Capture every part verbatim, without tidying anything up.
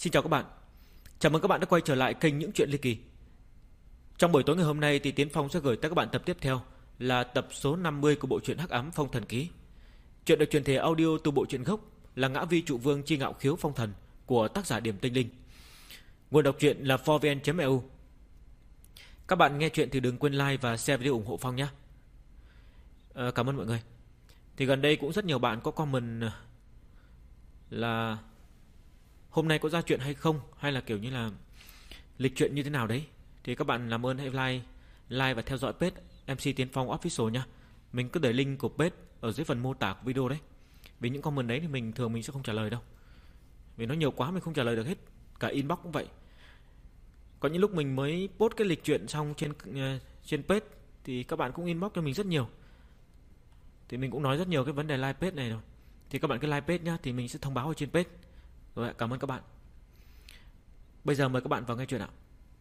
Xin chào các bạn. Chào mừng các bạn đã quay trở lại kênh Những Chuyện Ly Kỳ. Trong buổi tối ngày hôm nay thì Tiến Phong sẽ gửi tới các bạn tập tiếp theo là tập số năm mươi của bộ truyện Hắc Ám Phong Thần Ký. Chuyện được truyền thể audio từ bộ truyện gốc là Ngã Vi Trụ Vương Chi Ngạo Khiếu Phong Thần của tác giả Điểm Tinh Linh. Nguồn đọc truyện là four v n chấm e u. Các bạn nghe chuyện thì đừng quên like và share video ủng hộ Phong nhé. À, cảm ơn mọi người. Thì gần đây cũng rất nhiều bạn có comment là hôm nay có ra chuyện hay không, hay là kiểu như là lịch chuyện như thế nào đấy. Thì các bạn làm ơn hãy like like và theo dõi page em xê Tiến Phong Official nhá. Mình cứ để link của page ở dưới phần mô tả của video đấy. Vì những comment đấy thì mình thường mình sẽ không trả lời đâu. Vì nó nhiều quá mình không trả lời được hết. Cả inbox cũng vậy. Có những lúc mình mới post cái lịch chuyện xong trên uh, trên page thì các bạn cũng inbox cho mình rất nhiều. Thì mình cũng nói rất nhiều cái vấn đề like page này rồi. Thì các bạn cứ like page nhá, thì mình sẽ thông báo ở trên page. Rồi, cảm ơn các bạn. Bây giờ mời các bạn vào nghe chuyện ạ.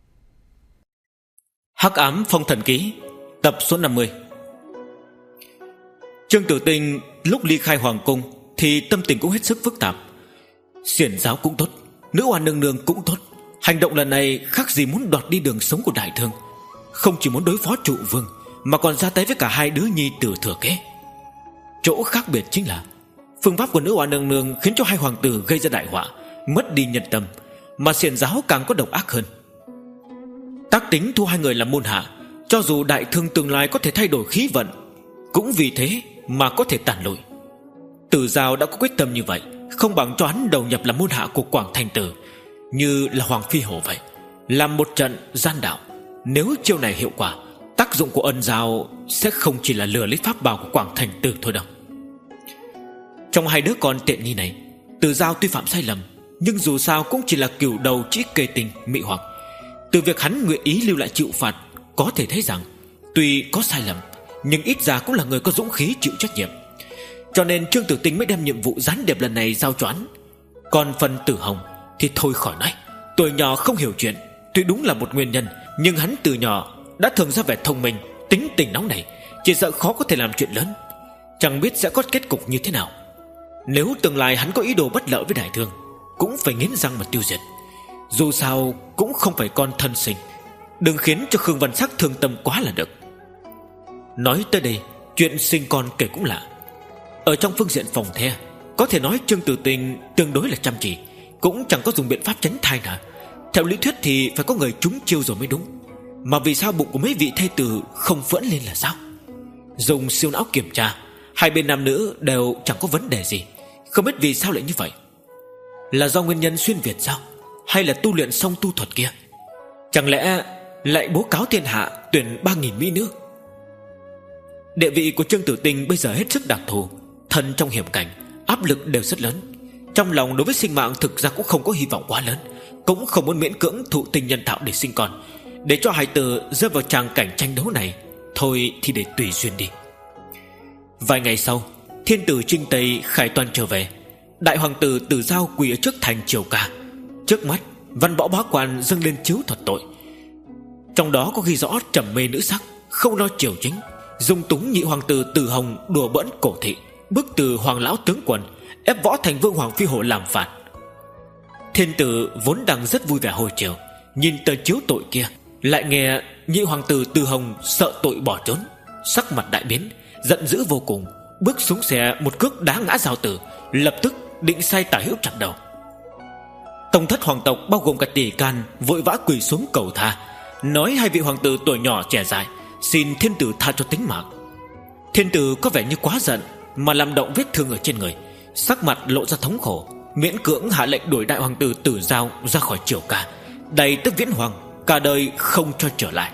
Hắc Ám Phong Thần Ký, tập số năm mươi. Trương Tử Tinh lúc ly khai hoàng cung thì tâm tình cũng hết sức phức tạp. Xiển giáo cũng tốt, Nữ Oan Nương Nương cũng tốt. Hành động lần này khác gì muốn đoạt đi đường sống của Đại Thương. Không chỉ muốn đối phó Trụ Vương, mà còn ra tay với cả hai đứa nhi tử thừa kế. Chỗ khác biệt chính là phương pháp của Nữ Oan Nương Nương khiến cho hai hoàng tử gây ra đại họa, mất đi nhân tâm, mà xiển giáo càng có độc ác hơn. Tác tính thu hai người làm môn hạ, cho dù Đại Thương tương lai có thể thay đổi khí vận, cũng vì thế mà có thể tàn lụi. Tử Giao đã có quyết tâm như vậy, không bằng cho hắn đầu nhập làm môn hạ của Quảng Thành Tử, như là Hoàng Phi Hổ vậy, làm một trận gian đạo. Nếu chiêu này hiệu quả, tác dụng của ân giao sẽ không chỉ là lừa lấy pháp bảo của Quảng Thành Tử thôi đâu. Trong hai đứa con tiện nghi này, Tử Giao tuy phạm sai lầm, nhưng dù sao cũng chỉ là cửu đầu chỉ kê tình mị hoặc. Từ việc hắn nguyện ý lưu lại chịu phạt, có thể thấy rằng tuy có sai lầm, nhưng ít ra cũng là người có dũng khí chịu trách nhiệm. Cho nên Trương Tử Tinh mới đem nhiệm vụ gián điệp lần này giao cho hắn. Còn phần Tử Hồng thì thôi khỏi nói, tuổi nhỏ không hiểu chuyện tuy đúng là một nguyên nhân, nhưng hắn từ nhỏ đã thường ra vẻ thông minh, tính tình nóng nảy, chỉ sợ khó có thể làm chuyện lớn. Chẳng biết sẽ có kết cục như thế nào. Nếu tương lai hắn có ý đồ bất lợi với Đại Thương, cũng phải nghiến răng mà tiêu diệt. Dù sao cũng không phải con thân sinh, đừng khiến cho Khương Văn Sắc thương tâm quá là được. Nói tới đây, chuyện sinh con kể cũng lạ. Ở trong phương diện phòng the, có thể nói Trương Tử Tinh tương đối là chăm chỉ, cũng chẳng có dùng biện pháp tránh thai nào. Theo lý thuyết thì phải có người trúng chiêu rồi mới đúng. Mà vì sao bụng của mấy vị thê tử không phẫn lên là sao? Dùng siêu não kiểm tra, hai bên nam nữ đều chẳng có vấn đề gì. Không biết vì sao lại như vậy. Là do nguyên nhân xuyên Việt sao? Hay là tu luyện xong tu thuật kia? Chẳng lẽ lại bố cáo thiên hạ tuyển ba nghìn mỹ nữ? Địa vị của Trương Tử Tinh bây giờ hết sức đặc thù, thân trong hiểm cảnh, áp lực đều rất lớn. Trong lòng đối với sinh mạng thực ra cũng không có hy vọng quá lớn, cũng không muốn miễn cưỡng thụ tinh nhân tạo để sinh con, để cho hài tử rơi vào tràng cảnh tranh đấu này. Thôi thì để tùy duyên đi. Vài ngày sau, thiên tử Trinh Tây khải toàn trở về. Đại hoàng tử Tử Giao quỳ ở trước thành triều ca. Trước mắt văn võ bá quan dâng lên chiếu thuật tội, trong đó có ghi rõ trầm mê nữ sắc, không lo triều chính, dung túng nhị hoàng tử Tử Hồng đùa bỡn cổ thị, bức từ hoàng lão tướng quân, ép võ thành vương Hoàng Phi Hổ làm phản. Thiên tử vốn đang rất vui vẻ hồi chiều, nhìn tờ chiếu tội kia, lại nghe nhị hoàng tử Tử Hồng sợ tội bỏ trốn, sắc mặt đại biến, giận dữ vô cùng, bước xuống xe một cước đá ngã Giao tử, lập tức định sai tả hữu chặt đầu. Tông thất hoàng tộc bao gồm cả tỷ can vội vã quỳ xuống cầu tha, nói hai vị hoàng tử tuổi nhỏ trẻ dài, xin thiên tử tha cho tính mạng. Thiên tử có vẻ như quá giận mà làm động vết thương ở trên người, sắc mặt lộ ra thống khổ, miễn cưỡng hạ lệnh đuổi đại hoàng tử Tử Giao ra khỏi triều ca, đầy tức viễn hoàng, cả đời không cho trở lại.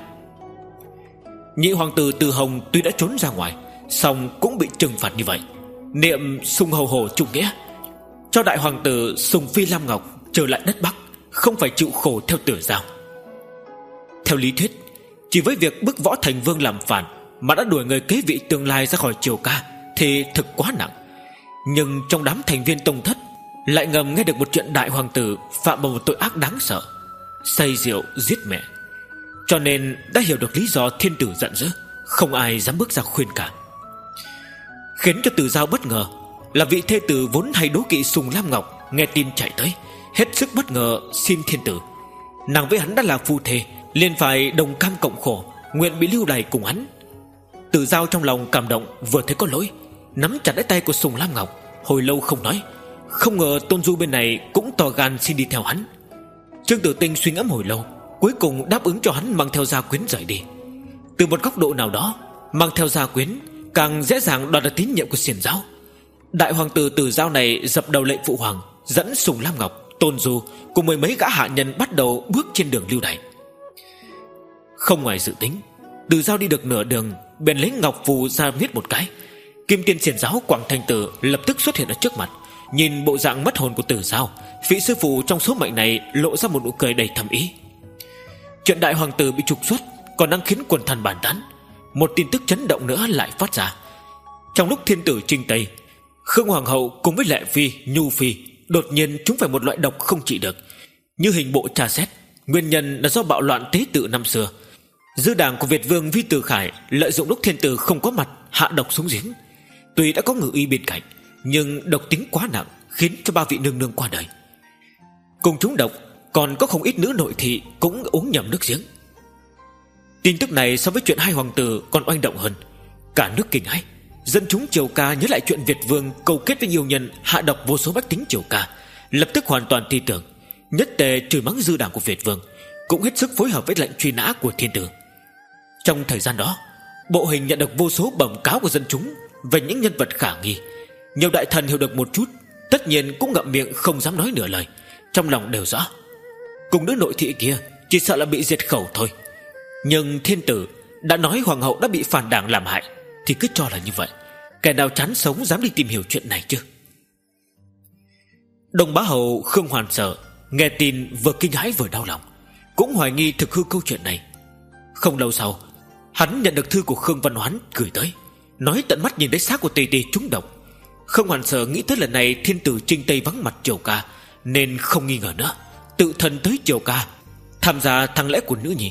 Nhị hoàng tử Tử Hồng tuy đã trốn ra ngoài, song cũng bị trừng phạt như vậy, niệm Sùng Hầu Hồ trung nghĩa, cho đại hoàng tử Sùng Phi Lam Ngọc trở lại đất Bắc, không phải chịu khổ theo Tử Giao. Theo lý thuyết, chỉ với việc bức võ thành vương làm phản mà đã đuổi người kế vị tương lai ra khỏi triều ca thì thực quá nặng. Nhưng trong đám thành viên tông thất lại ngầm nghe được một chuyện đại hoàng tử phạm vào một tội ác đáng sợ, say rượu giết mẹ, cho nên đã hiểu được lý do thiên tử giận dữ, không ai dám bước ra khuyên cả. Khiến cho Tử Giao bất ngờ là vị thê tử vốn hay đố kỵ Sùng Lam Ngọc nghe tin chạy tới, hết sức bất ngờ xin thiên tử. Nàng với hắn đã là phu thê, liền phải đồng cam cộng khổ, nguyện bị lưu đày cùng hắn. Tử Giao trong lòng cảm động, vừa thấy có lỗi, nắm chặt lấy tay của Sùng Lam Ngọc, hồi lâu không nói. Không ngờ Tôn Du bên này cũng to gan xin đi theo hắn. Trương Tử Tinh suy ngẫm hồi lâu, cuối cùng đáp ứng cho hắn mang theo gia quyến rời đi. Từ một góc độ nào đó, mang theo gia quyến càng dễ dàng đoạt được tín nhiệm của Xiển giáo. Đại hoàng tử Tử Giao này dập đầu lệnh phụ hoàng, dẫn Sùng Lam Ngọc, Tôn Du cùng mười mấy gã hạ nhân bắt đầu bước trên đường lưu đày. Không ngoài dự tính, Tử Giao đi được nửa đường bèn lấy ngọc phù ra viết một cái. Kim Tiên Xiển giáo Quảng Thành Tử lập tức xuất hiện ở trước mặt. Nhìn bộ dạng mất hồn của Tử Giao, vị sư phụ trong số mệnh này lộ ra một nụ cười đầy thâm ý. Chuyện đại hoàng tử bị trục xuất còn đang khiến quần thần bàn tán. Một tin tức chấn động nữa lại phát ra. Trong lúc thiên tử trinh Tây, Khương Hoàng hậu cùng với Lệ Phi, Nhu Phi đột nhiên chúng phải một loại độc không trị được. Như hình bộ tra xét, nguyên nhân là do bạo loạn tế tự năm xưa. Dư đảng của Việt vương Vi Từ Khải lợi dụng lúc thiên tử không có mặt hạ độc xuống giếng. Tuy đã có ngự y bên cạnh, nhưng độc tính quá nặng, khiến cho ba vị nương nương qua đời. Cùng chúng độc còn có không ít nữ nội thị cũng uống nhầm nước giếng. Tin tức này so với chuyện hai hoàng tử còn oanh động hơn. Cả nước kinh hãi. Dân chúng Triều Ca nhớ lại chuyện Việt vương câu kết với yêu nhân hạ độc vô số bách tính Triều Ca, lập tức hoàn toàn tin tưởng, nhất tề chửi mắng dư đảng của Việt vương, cũng hết sức phối hợp với lệnh truy nã của thiên tử. Trong thời gian đó, bộ hình nhận được vô số bẩm cáo của dân chúng về những nhân vật khả nghi. Nhiều đại thần hiểu được một chút, tất nhiên cũng ngậm miệng không dám nói nửa lời, trong lòng đều rõ cùng đứa nội thị kia chỉ sợ là bị diệt khẩu thôi. Nhưng thiên tử đã nói hoàng hậu đã bị phản đảng làm hại, thì cứ cho là như vậy. Kẻ nào chán sống dám đi tìm hiểu chuyện này chứ? Đồng bá hầu Khương Hoàn Sở nghe tin vừa kinh hãi vừa đau lòng, cũng hoài nghi thực hư câu chuyện này. Không lâu sau, hắn nhận được thư của Khương Văn Hoán gửi tới, nói tận mắt nhìn thấy xác của Tỳ Tỳ trúng độc. Khương Hoàn Sở nghĩ tới lần này thiên tử trinh Tây vắng mặt Triều Ca, nên không nghi ngờ nữa, tự thân tới Triều Ca tham gia thăng lễ của nữ nhi.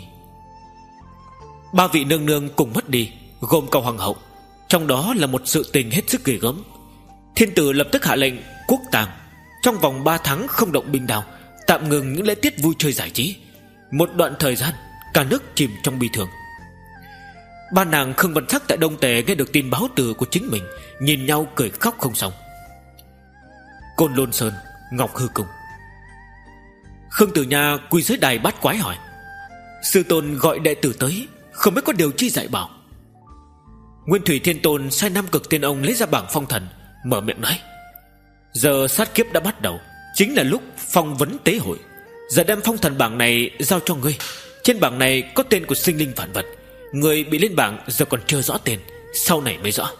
Ba vị nương nương cùng mất đi, gồm cả hoàng hậu. Trong đó là một sự tình hết sức ghê gớm. Thiên tử lập tức hạ lệnh quốc tang, trong vòng ba tháng không động binh đao, tạm ngừng những lễ tiết vui chơi giải trí. Một đoạn thời gian cả nước chìm trong bi thương. Ba nàng Khương Văn Sắc tại Đông Tề nghe được tin báo từ của chính mình, nhìn nhau cười khóc không xong. Côn Lôn Sơn, Ngọc Hư Cung. Khương Tử Nha quỳ dưới đài bát quái hỏi: sư tôn gọi đệ tử tới, không biết có điều chi dạy bảo. Nguyên Thủy Thiên Tôn sai Nam Cực Tiên Ông lấy ra bảng phong thần, mở miệng nói: giờ sát kiếp đã bắt đầu, chính là lúc phong vấn tế hội. Giờ đem phong thần bảng này giao cho ngươi. Trên bảng này có tên của sinh linh vạn vật. Người bị lên bảng giờ còn chưa rõ tên, sau này mới rõ.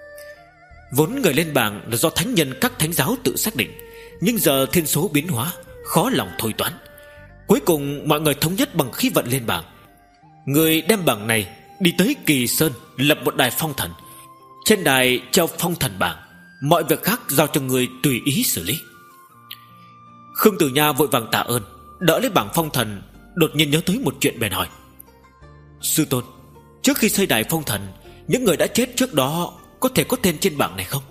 Vốn người lên bảng là do thánh nhân các thánh giáo tự xác định, nhưng giờ thiên số biến hóa, khó lòng thôi toán. Cuối cùng mọi người thống nhất bằng khí vận lên bảng. Người đem bảng này đi tới Kỳ Sơn, lập một đài phong thần. Trên đài treo phong thần bảng, mọi việc khác giao cho người tùy ý xử lý. Khương Tử Nha vội vàng tạ ơn, đỡ lấy bảng phong thần. Đột nhiên nhớ tới một chuyện bèn hỏi: sư tôn, trước khi xây đài phong thần, những người đã chết trước đó có thể có tên trên bảng này không?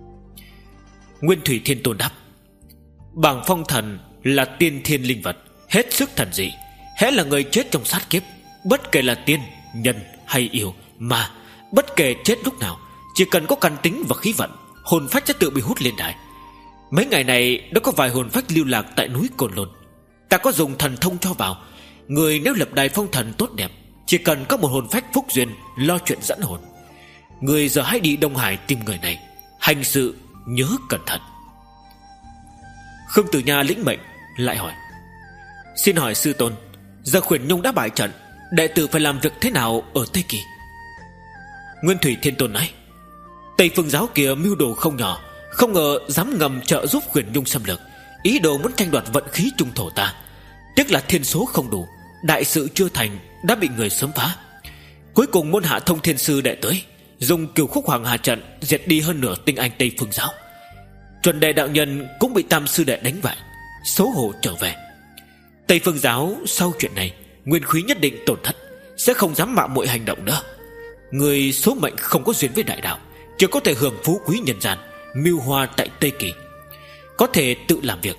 Nguyên Thủy Thiên Tôn đáp: bảng phong thần là tiên thiên linh vật, hết sức thần dị. Hễ là người chết trong sát kiếp, bất kể là tiên, nhân hay yêu, ma, bất kể chết lúc nào, chỉ cần có căn tính và khí vận, hồn phách sẽ tự bị hút lên đài. Mấy ngày này đã có vài hồn phách lưu lạc tại núi Cồn Lôn. Ta có dùng thần thông cho vào. Người nếu lập đài phong thần tốt đẹp, chỉ cần có một hồn phách phúc duyên lo chuyện dẫn hồn. Người giờ hãy đi Đông Hải tìm người này, hành sự nhớ cẩn thận. Khương Tử Nha lĩnh mệnh lại hỏi: xin hỏi sư tôn, giờ Khuyển Nhung đã bại trận, đệ tử phải làm việc thế nào ở Tây Kỳ? Nguyên Thủy Thiên Tôn nói: Tây Phương giáo kia mưu đồ không nhỏ, không ngờ dám ngầm trợ giúp Khuyển Nhung xâm lược, ý đồ muốn tranh đoạt vận khí trung thổ ta. Tiếc là thiên số không đủ, đại sự chưa thành đã bị người sớm phá. Cuối cùng môn hạ thông thiên sư đệ tới, dùng Cửu Khúc Hoàng Hà trận diệt đi hơn nửa tinh anh Tây Phương giáo. Chuẩn đề đạo nhân cũng bị tam sư đệ đánh bại, xấu hổ trở về. Tây Phương giáo sau chuyện này nguyên khí nhất định tổn thất, sẽ không dám mạo muội hành động nữa. Người số mệnh không có duyên với đại đạo, chỉ có thể hưởng phú quý nhân gian, mưu hoa tại Tây Kỳ. Có thể tự làm việc,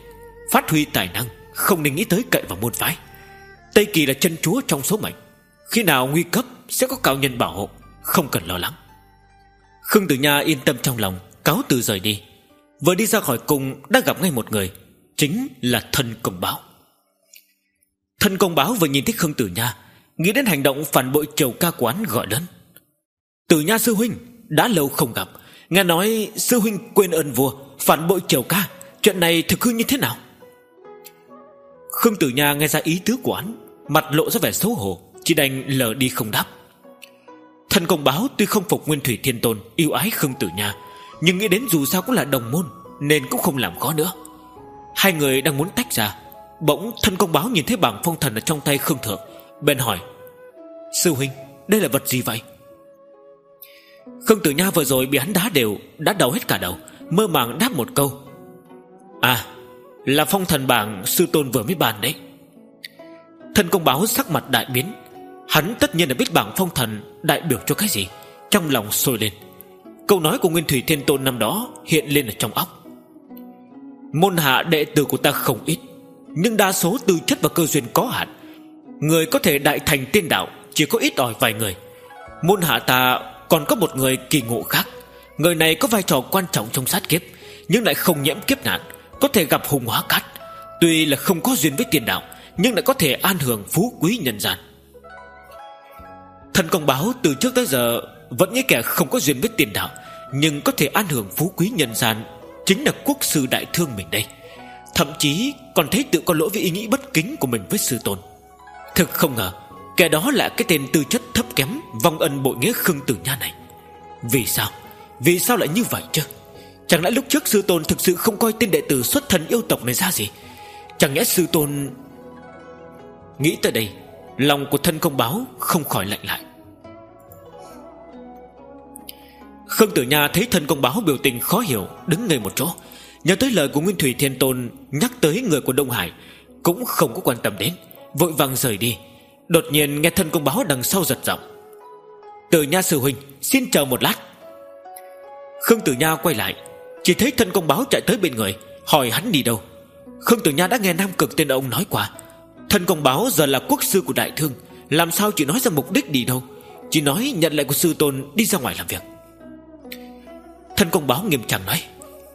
phát huy tài năng, không nên nghĩ tới cậy vào môn phái. Tây Kỳ là chân chúa trong số mệnh, khi nào nguy cấp sẽ có cao nhân bảo hộ, không cần lo lắng. Khương Tử Nha yên tâm trong lòng, cáo từ rời đi. Vừa đi ra khỏi cung đã gặp ngay một người, chính là Thân Công Báo. Thân Công Báo vừa nhìn thấy Khương Tử Nha, nghĩ đến hành động phản bội Triều Ca của hắn, gọi lớn: Tử Nha sư huynh, đã lâu không gặp, nghe nói sư huynh quên ơn vua, phản bội Triều Ca, chuyện này thực hư như thế nào? Khương Tử Nha nghe ra ý tứ của hắn, mặt lộ ra vẻ xấu hổ, chỉ đành lờ đi không đáp. Thân Công Báo tuy không phục Nguyên Thủy Thiên Tôn yêu ái Khương Tử Nha, nhưng nghĩ đến dù sao cũng là đồng môn, nên cũng không làm khó nữa. Hai người đang muốn tách ra, bỗng Thân Công Báo nhìn thấy bảng phong thần ở trong tay Khương Thượng, bèn hỏi: Sư huynh, đây là vật gì vậy? Khương Tử Nha vừa rồi bị hắn đá đều, đã đau hết cả đầu, mơ màng đáp một câu: À, là phong thần bảng sư tôn vừa mới bàn đấy. Thân Công Báo sắc mặt đại biến. Hắn tất nhiên là biết bảng phong thần đại biểu cho cái gì, trong lòng sôi lên. Câu nói của Nguyên Thủy Thiên Tôn năm đó hiện lên ở trong óc. Môn hạ đệ tử của ta không ít, nhưng đa số tư chất và cơ duyên có hạn, người có thể đại thành tiên đạo chỉ có ít ỏi vài người. Môn hạ ta còn có một người kỳ ngộ khác. Người này có vai trò quan trọng trong sát kiếp, nhưng lại không nhiễm kiếp nạn, có thể gặp hùng hóa cát. Tuy là không có duyên với tiền đạo, nhưng lại có thể an hưởng phú quý nhân gian. Thân Công Báo từ trước tới giờ vẫn nghĩ kẻ không có duyên với tiền đạo, nhưng có thể an hưởng phú quý nhân gian chính là quốc sư đại thương mình đây. Thậm chí còn thấy tự có lỗi với ý nghĩ bất kính của mình với sư tôn. Thực không ngờ kẻ đó là cái tên tư chất thấp kém, vong ân bội nghĩa Khương Tử Nha này. Vì sao? Vì sao lại như vậy chứ? Chẳng lẽ lúc trước sư tôn thực sự không coi tên đệ tử xuất thân yêu tộc này ra gì? Chẳng nhẽ sư tôn... Nghĩ tới đây, lòng của Thân Công Báo không khỏi lạnh lại. Khương Tử Nha thấy Thân Công Báo biểu tình khó hiểu, đứng ngây một chỗ, nhớ tới lời của Nguyên Thủy Thiên Tôn nhắc tới người của Đông Hải, cũng không có quan tâm đến, vội vàng rời đi. Đột nhiên nghe Thân Công Báo đằng sau giật giọng: Tử Nha sư huynh, xin chờ một lát. Khương Tử Nha quay lại, chỉ thấy Thân Công Báo chạy tới bên người, hỏi hắn đi đâu. Khương Tử Nha đã nghe Nam Cực tên ông nói qua, Thân Công Báo giờ là quốc sư của đại thương, làm sao chỉ nói ra mục đích đi đâu, chỉ nói nhận lệnh của sư tôn đi ra ngoài làm việc. Thân Công Báo nghiêm trang nói: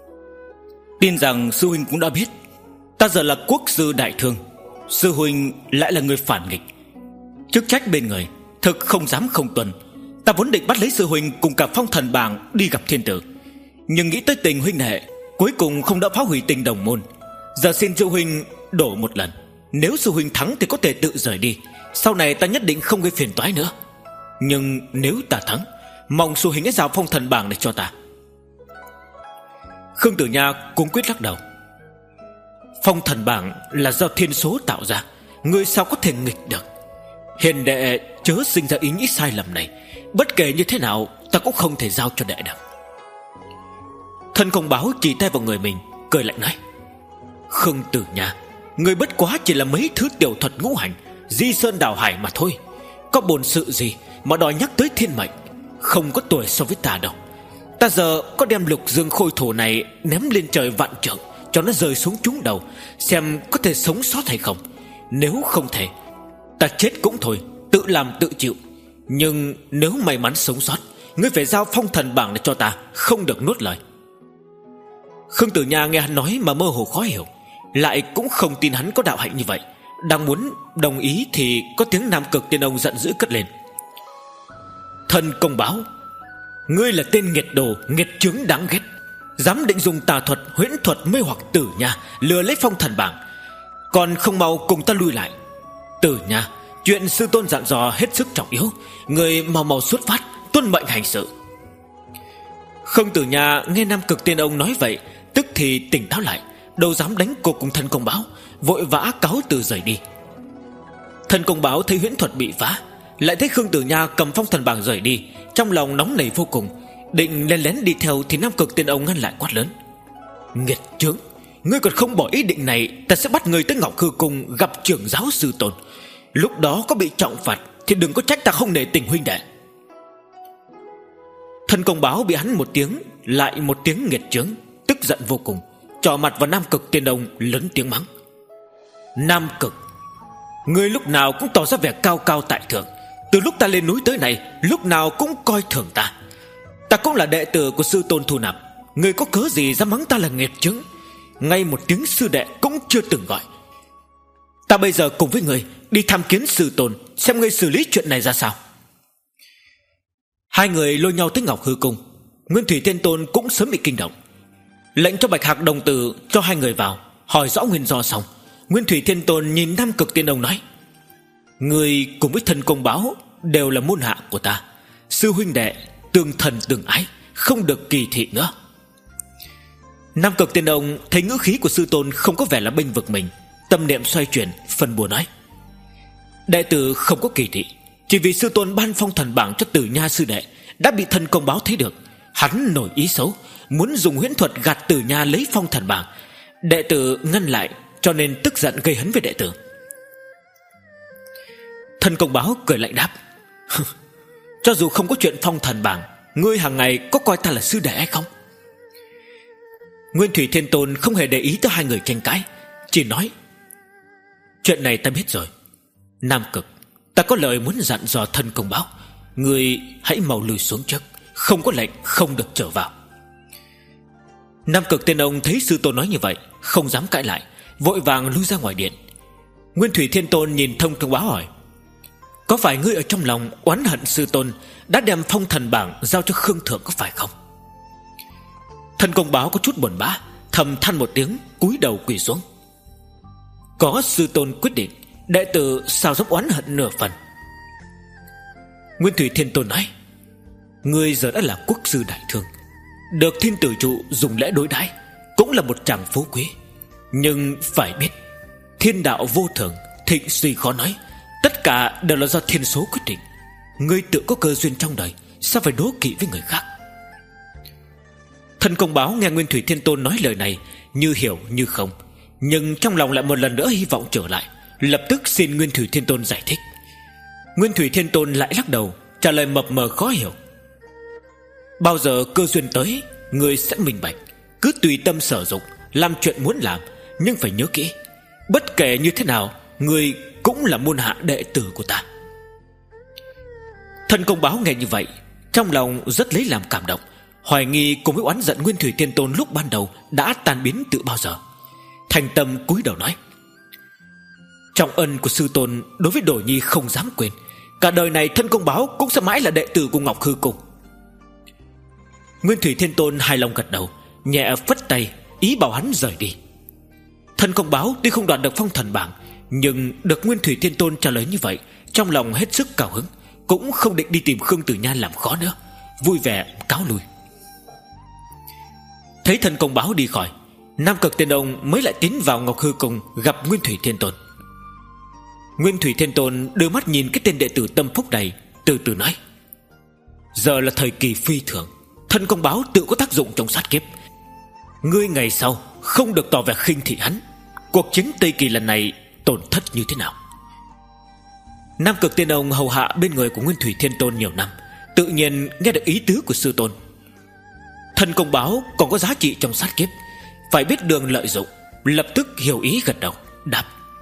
Tin rằng sư huynh cũng đã biết, ta giờ là quốc sư đại thương, sư huynh lại là người phản nghịch, chức trách bên người thực không dám không tuân. Ta vốn định bắt lấy sư huynh cùng cả phong thần bảng đi gặp thiên tử, nhưng nghĩ tới tình huynh đệ, cuối cùng không đã phá hủy tình đồng môn. Giờ xin sư huynh đổ một lần, nếu sư huynh thắng thì có thể tự rời đi, sau này ta nhất định không gây phiền toái nữa. Nhưng nếu ta thắng, mong sư huynh hãy giao phong thần bảng này cho ta. Khương Tử Nha cũng quyết lắc đầu: Phong thần bảng là do thiên số tạo ra, ngươi sao có thể nghịch được? Hiền đệ chớ sinh ra ý nghĩ sai lầm này, bất kể như thế nào ta cũng không thể giao cho đệ được. Thân Công Báo chỉ tay vào người mình, cười lạnh nói: Khương Tử Nha, ngươi bất quá chỉ là mấy thứ tiểu thuật ngũ hành, di sơn đảo hải mà thôi, có bổn sự gì mà đòi nhắc tới thiên mệnh? Không có tuổi so với ta đâu. Ta giờ có đem lục dương khôi thổ này ném lên trời vạn trượng, cho nó rơi xuống trúng đầu, xem có thể sống sót hay không. Nếu không thể, ta chết cũng thôi, tự làm tự chịu. Nhưng nếu may mắn sống sót, ngươi phải giao phong thần bảng để cho ta, không được nuốt lời. Khương Tử Nha nghe hắn nói mà mơ hồ khó hiểu, lại cũng không tin hắn có đạo hạnh như vậy. Đang muốn đồng ý thì có tiếng Nam Cực tên ông giận dữ cất lên: Thân Công Báo, ngươi là tên nghiệt đồ, nghiệt chướng đáng ghét, dám định dùng tà thuật, huyễn thuật mê hoặc Tử Nha, lừa lấy phong thần bảng, còn không mau cùng ta lui lại. Tử Nha, chuyện sư tôn dặn dò hết sức trọng yếu, người mau mau xuất phát, tuân mệnh hành sự. Khương Tử Nha nghe Nam Cực tên ông nói vậy, tức thì tỉnh táo lại, đâu dám đánh cuộc cùng Thân Công Báo, vội vã cáo từ rời đi. Thân Công Báo thấy huyễn thuật bị phá, lại thấy Khương Tử Nha cầm phong thần bảng rời đi, trong lòng nóng nảy vô cùng, định lén lén đi theo thì Nam Cực tên ông ngăn lại, quát lớn: Nghiệt chướng, ngươi còn không bỏ ý định này, ta sẽ bắt ngươi tới Ngọc Hư Cung gặp trưởng giáo sư tôn. Lúc đó có bị trọng phạt thì đừng có trách ta không nể tình huynh đệ. Thân Công Báo bị hắn một tiếng lại một tiếng nghiệt chướng, tức giận vô cùng, Trỏ mặt vào Nam Cực Tiên Ông, lớn tiếng mắng: Nam Cực, ngươi lúc nào cũng tỏ ra vẻ cao cao tại thượng. Từ lúc ta lên núi tới này, lúc nào cũng coi thường ta. Ta cũng là đệ tử của sư tôn thu nạp, ngươi có cớ gì dám mắng ta là nghiệt chướng? Ngay một tiếng sư đệ cũng chưa từng gọi. Ta bây giờ cùng với ngươi đi tham kiến sư tôn, xem ngươi xử lý chuyện này ra sao. Hai người lôi nhau tới Ngọc Hư Cung. Nguyên Thủy Thiên Tôn cũng sớm bị kinh động, lệnh cho Bạch Hạc đồng tử cho hai người vào, hỏi rõ nguyên do xong, Nguyên Thủy Thiên Tôn nhìn Nam Cực Tiên Ông nói: Người cùng với Thân Công Báo đều là môn hạ của ta, sư huynh đệ tương thân tương ái, không được kỳ thị nữa. Nam Cực Tiên Ông thấy ngữ khí của sư tôn không có vẻ là bênh vực mình, tâm niệm xoay chuyển, phân bua nói: Đệ tử không có kỳ thị, chỉ vì sư tôn ban phong thần bảng cho Tử Nha sư đệ đã bị Thân Công Báo thấy được, hắn nổi ý xấu, muốn dùng huyễn thuật gạt Tử Nha lấy phong thần bảng. Đệ tử ngăn lại, cho nên tức giận gây hấn với đệ tử. Thân Công Báo cười lạnh đáp: Cho dù không có chuyện phong thần bảng, ngươi hàng ngày có coi ta là sư đệ hay không? Nguyên Thủy Thiên Tôn không hề để ý tới hai người tranh cãi, chỉ nói: Chuyện này ta biết rồi. Nam Cực, ta có lời muốn dặn dò Thân Công Báo, ngươi hãy mau lùi xuống trước, không có lệnh không được trở vào. Nam Cực Tiên Ông thấy sư tôn nói như vậy, không dám cãi lại, vội vàng lui ra ngoài điện. Nguyên Thủy Thiên Tôn nhìn Thông Công Báo hỏi: Có phải ngươi ở trong lòng oán hận sư tôn đã đem phong thần bảng giao cho Khương Thượng có phải không? Thân Công Báo có chút buồn bã, thầm than một tiếng, cúi đầu quỳ xuống: Có sư tôn quyết định, đệ tử sao dám oán hận nửa phần. Nguyên Thủy Thiên Tôn nói: Ngươi giờ đã là quốc sư đại thương, được thiên tử trụ dùng lễ đối đãi, cũng là một chàng phú quý. Nhưng phải biết, thiên đạo vô thường, thịnh suy khó nói, tất cả đều là do thiên số quyết định. Ngươi tự có cơ duyên trong đời, sao phải đố kỵ với người khác? Thân Công Báo nghe Nguyên Thủy Thiên Tôn nói lời này, như hiểu như không, nhưng trong lòng lại một lần nữa hy vọng trở lại, lập tức xin Nguyên Thủy Thiên Tôn giải thích. Nguyên Thủy Thiên Tôn lại lắc đầu, trả lời mập mờ khó hiểu: Bao giờ cơ duyên tới, ngươi sẽ minh bạch. Cứ tùy tâm sở dụng, làm chuyện muốn làm, nhưng phải nhớ kỹ, bất kể như thế nào, ngươi cũng là môn hạ đệ tử của ta. Thân Công Báo nghe như vậy, trong lòng rất lấy làm cảm động, hoài nghi cùng với oán giận Nguyên Thủy Thiên Tôn lúc ban đầu đã tan biến từ bao giờ. Thành tâm cúi đầu nói: Trọng ân của sư tôn đối với Đồ Nhi không dám quên, cả đời này Thân Công Báo cũng sẽ mãi là đệ tử của Ngọc Hư Cung. Nguyên Thủy Thiên Tôn hài lòng gật đầu, nhẹ phất tay ý bảo hắn rời đi. Thân Công Báo tuy không đoạt được phong thần bảng, nhưng được Nguyên Thủy Thiên Tôn trả lời như vậy, trong lòng hết sức cao hứng, cũng không định đi tìm Khương Tử Nha làm khó nữa, vui vẻ cáo lui. Thấy Thân Công Báo đi khỏi, Nam Cực Tiên Ông mới lại tiến vào Ngọc Hư Cung gặp Nguyên Thủy Thiên Tôn. Nguyên Thủy Thiên Tôn đưa mắt nhìn cái tên đệ tử tâm phúc này, từ từ nói: Giờ là thời kỳ phi thường, Thân Công Báo tự có tác dụng trong sát kiếp. Ngươi ngày sau không được tỏ vẻ khinh thị hắn. Cuộc chiến Tây Kỳ lần này tổn thất như thế nào? Nam Cực Tiên Ông hầu hạ bên người của Nguyên Thủy Thiên Tôn nhiều năm, tự nhiên nghe được ý tứ của sư tôn. Thân Công Báo còn có giá trị trong sát kiếp, phải biết đường lợi dụng, lập tức hiểu ý gật đầu đáp: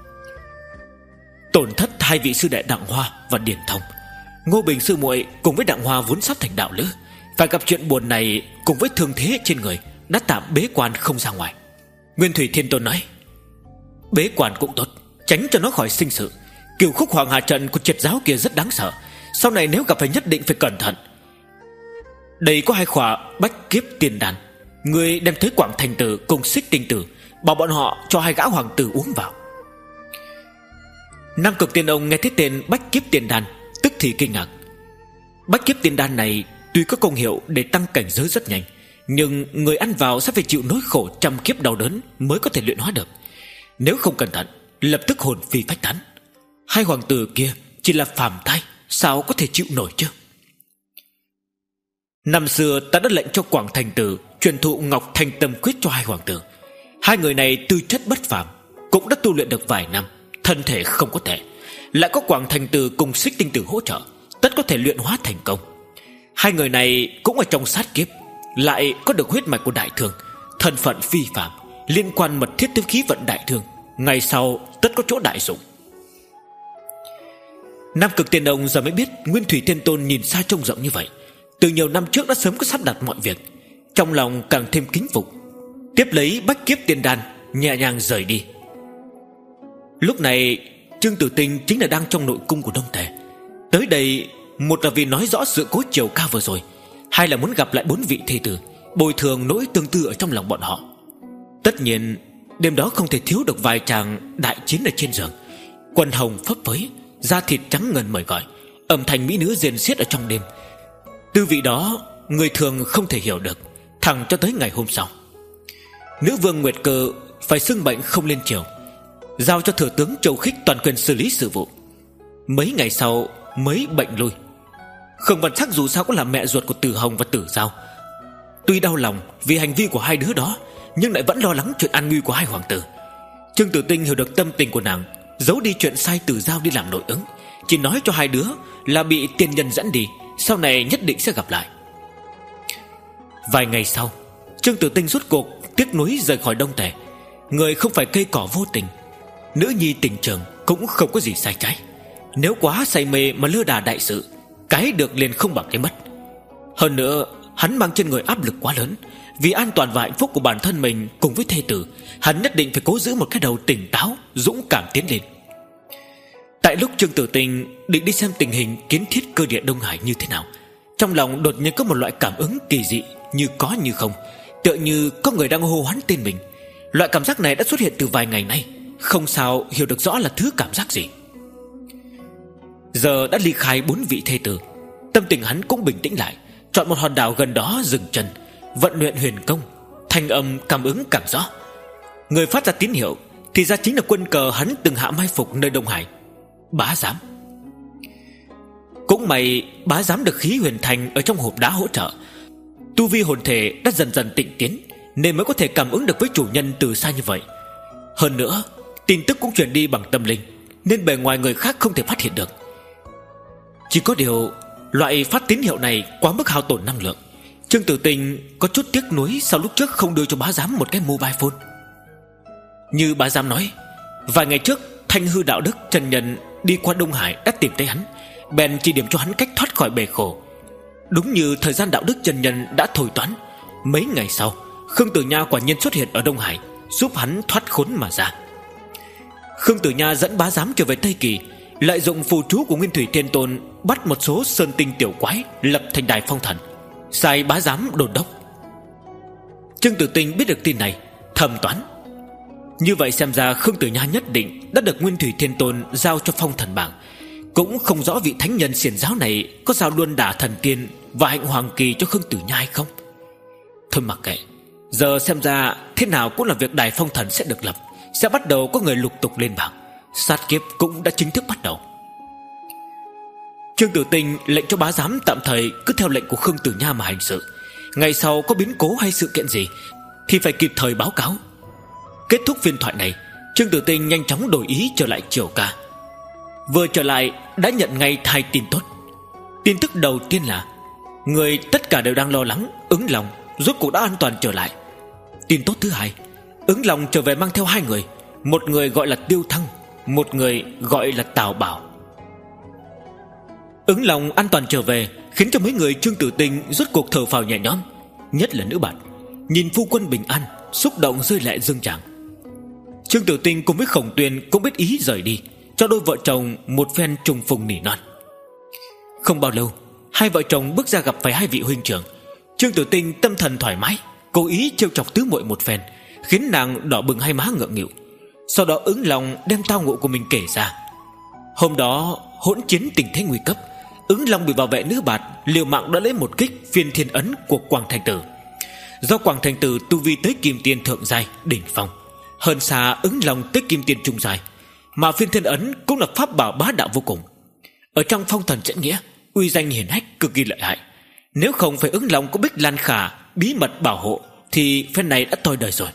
Tổn thất hai vị sư đệ Đặng Hoa và Điền Thông. Ngô Bình sư muội cùng với Đặng Hoa vốn sắp thành đạo lữ, phải gặp chuyện buồn này cùng với thương thế trên người, đã tạm bế quan không ra ngoài. Nguyên Thủy Thiên Tôn nói: Bế quan cũng tốt, tránh cho nó khỏi sinh sự. Cửu Khúc Hoàng Hà trận của triệt giáo kia rất đáng sợ, sau này nếu gặp phải nhất định phải cẩn thận. Đây có hai khỏa bách kiếp tiền đan, người đem tới Quảng Thành Tử cùng Xích Tinh Tử, bảo bọn họ cho hai gã hoàng tử uống vào. Nam Cực Tiên Ông nghe thấy tên bách kiếp tiền đan, tức thì kinh ngạc. Bách kiếp tiền đan này tuy có công hiệu để tăng cảnh giới rất nhanh, nhưng người ăn vào sẽ phải chịu nỗi khổ trăm kiếp đau đớn mới có thể luyện hóa được. Nếu không cẩn thận, lập tức hồn phi phách tán. Hai hoàng tử kia chỉ là phàm thai, sao có thể chịu nổi chứ? Năm xưa ta đã lệnh cho Quảng Thành Tử truyền thụ Ngọc Thanh Tâm Quyết cho hai hoàng tử. Hai người này tư chất bất phàm, cũng đã tu luyện được vài năm, thân thể không có tệ, lại có Quảng Thành Tử cùng Xích Tinh Tử hỗ trợ, tất có thể luyện hóa thành công. Hai người này cũng ở trong sát kiếp, lại có được huyết mạch của đại thương, thân phận phi phàm, liên quan mật thiết tới khí vận đại thương, ngày sau tất có chỗ đại dụng. Nam Cực Tiên Ông giờ mới biết Nguyên Thủy Thiên Tôn nhìn xa trông rộng như vậy, từ nhiều năm trước đã sớm có sắp đặt mọi việc. Trong lòng càng thêm kính phục, tiếp lấy Bách Kiếp Tiên Đan, nhẹ nhàng rời đi. Lúc này Trương Tử Tinh chính là đang trong nội cung của Đông Tề. Tới đây một là vì nói rõ sự cố chiều cao vừa rồi, hai là muốn gặp lại bốn vị thê tử, bồi thường nỗi tương tư ở trong lòng bọn họ. Tất nhiên đêm đó không thể thiếu được vài tràng đại chiến ở trên giường, quần hồng phấp phới, da thịt trắng ngần mời gọi, âm thanh mỹ nữ rền xiết ở trong đêm. Tư vị đó người thường không thể hiểu được, thẳng cho tới ngày hôm sau. Nữ vương Nguyệt Cơ phải xưng bệnh không lên chiều, giao cho thừa tướng Châu Khích toàn quyền xử lý sự vụ. Mấy ngày sau mới bệnh lui. Khương Văn Sắc dù sao cũng là mẹ ruột của Tử Hồng và Tử Giao, tuy đau lòng vì hành vi của hai đứa đó, nhưng lại vẫn lo lắng chuyện an nguy của hai hoàng tử. Trương Tử Tinh hiểu được tâm tình của nàng, giấu đi chuyện sai Tử Giao đi làm nội ứng, chỉ nói cho hai đứa là bị tiên nhân dẫn đi, sau này nhất định sẽ gặp lại. Vài ngày sau, Trương Tử Tinh rốt cuộc tiếc nuối rời khỏi Đông Tề. Người không phải cây cỏ vô tình, nữ nhi tình trường cũng không có gì sai trái. Nếu quá say mê mà lơ đà đại sự, cái được liền không bằng cái mất. Hơn nữa hắn mang trên người áp lực quá lớn, vì an toàn và hạnh phúc của bản thân mình cùng với thê tử, hắn nhất định phải cố giữ một cái đầu tỉnh táo, dũng cảm tiến lên. Tại lúc Trương Tử Tinh định đi xem tình hình kiến thiết cơ địa Đông Hải như thế nào, trong lòng đột nhiên có một loại cảm ứng kỳ dị, như có như không, tựa như có người đang hô hoán tên mình. Loại cảm giác này đã xuất hiện từ vài ngày nay, không sao hiểu được rõ là thứ cảm giác gì. Giờ đã ly khai bốn vị thê tử, tâm tình hắn cũng bình tĩnh lại, chọn một hòn đảo gần đó dừng chân, vận luyện huyền công, thanh âm cảm ứng càng rõ. Người phát ra tín hiệu thì ra chính là quân cờ hắn từng hạ mai phục nơi Đông Hải, Bá Giám. Cũng may Bá Giám được khí huyền thành ở trong hộp đá hỗ trợ, tu vi hồn thể đã dần dần tịnh tiến, nên mới có thể cảm ứng được với chủ nhân từ xa như vậy. Hơn nữa tin tức cũng truyền đi bằng tâm linh, nên bề ngoài người khác không thể phát hiện được. Chỉ có điều loại phát tín hiệu này quá mức hao tổn năng lượng. Trương Tử Tinh có chút tiếc nuối sau lúc trước không đưa cho Bá Giám một cái mobile phone. Như Bá Giám nói, vài ngày trước Thanh Hư Đạo Đức chân nhân đi qua Đông Hải đã tìm thấy hắn, bèn chỉ điểm cho hắn cách thoát khỏi bể khổ. Đúng như thời gian Đạo Đức chân nhân đã thổi toán, mấy ngày sau Khương Tử Nha quả nhiên xuất hiện ở Đông Hải, giúp hắn thoát khốn mà ra. Khương Tử Nha dẫn Bá Giám trở về Tây Kỳ, lợi dụng phù chú của Nguyên Thủy Thiên Tôn bắt một số sơn tinh tiểu quái lập thành đài phong thần, sai Bá Giám đồn đốc. Trương Tử Tinh biết được tin này, thầm toán, như vậy xem ra Khương Tử Nha nhất định đã được Nguyên Thủy Thiên Tôn giao cho phong thần bảng. Cũng không rõ vị thánh nhân xiển giáo này có giao luân đả thần tiên và hạnh hoàng kỳ cho Khương Tử Nha hay không. Thôi mặc kệ, giờ xem ra thế nào cũng là việc đài phong thần sẽ được lập, sẽ bắt đầu có người lục tục lên bảng, sát kiếp cũng đã chính thức bắt đầu. Trương Tử Tinh lệnh cho Bá Giám tạm thời cứ theo lệnh của Khương Tử Nha mà hành sự, ngày sau có biến cố hay sự kiện gì thì phải kịp thời báo cáo. Kết thúc phiên thoại này, Trương Tử Tinh nhanh chóng đổi ý trở lại Triều Ca. Vừa trở lại đã nhận ngay hai tin tốt. Tin tức đầu tiên là người tất cả đều đang lo lắng Ứng Long rốt cuộc đã an toàn trở lại. Tin tốt thứ hai, Ứng Long trở về mang theo hai người, một người gọi là Tiêu Thăng, một người gọi là Tào Bảo. Ứng Long an toàn trở về khiến cho mấy người Trương Tử Tinh rốt cuộc thở phào nhẹ nhõm, nhất là nữ bạn, nhìn phu quân bình an, xúc động rơi lệ rưng tràng. Trương Tử Tinh cùng với Khổng Tuyên cũng biết ý rời đi, cho đôi vợ chồng một phen trùng phùng nỉ non. Không bao lâu, hai vợ chồng bước ra gặp phải hai vị huynh trưởng. Trương Tử Tinh tâm thần thoải mái, cố ý trêu chọc tứ muội một phen, khiến nàng đỏ bừng hai má ngượng nghịu. Sau đó Ứng Long đem tao ngộ của mình kể ra. Hôm đó hỗn chiến tình thế nguy cấp, Ứng Long bị bảo vệ nữ bạt liều mạng đã lấy một kích phiên thiên ấn của Quảng Thành Tử. Do Quảng Thành Tử tu vi tới kim tiên thượng giai đỉnh phong, hơn xa Ứng Long tới kim tiên trung giai, mà phiên thiên ấn cũng là pháp bảo bá đạo vô cùng. Ở trong phong thần trận nghĩa, uy danh hiển hách cực kỳ lợi hại. Nếu không phải Ứng Long có Bích Lan Khả bí mật bảo hộ thì phen này đã toi đời rồi.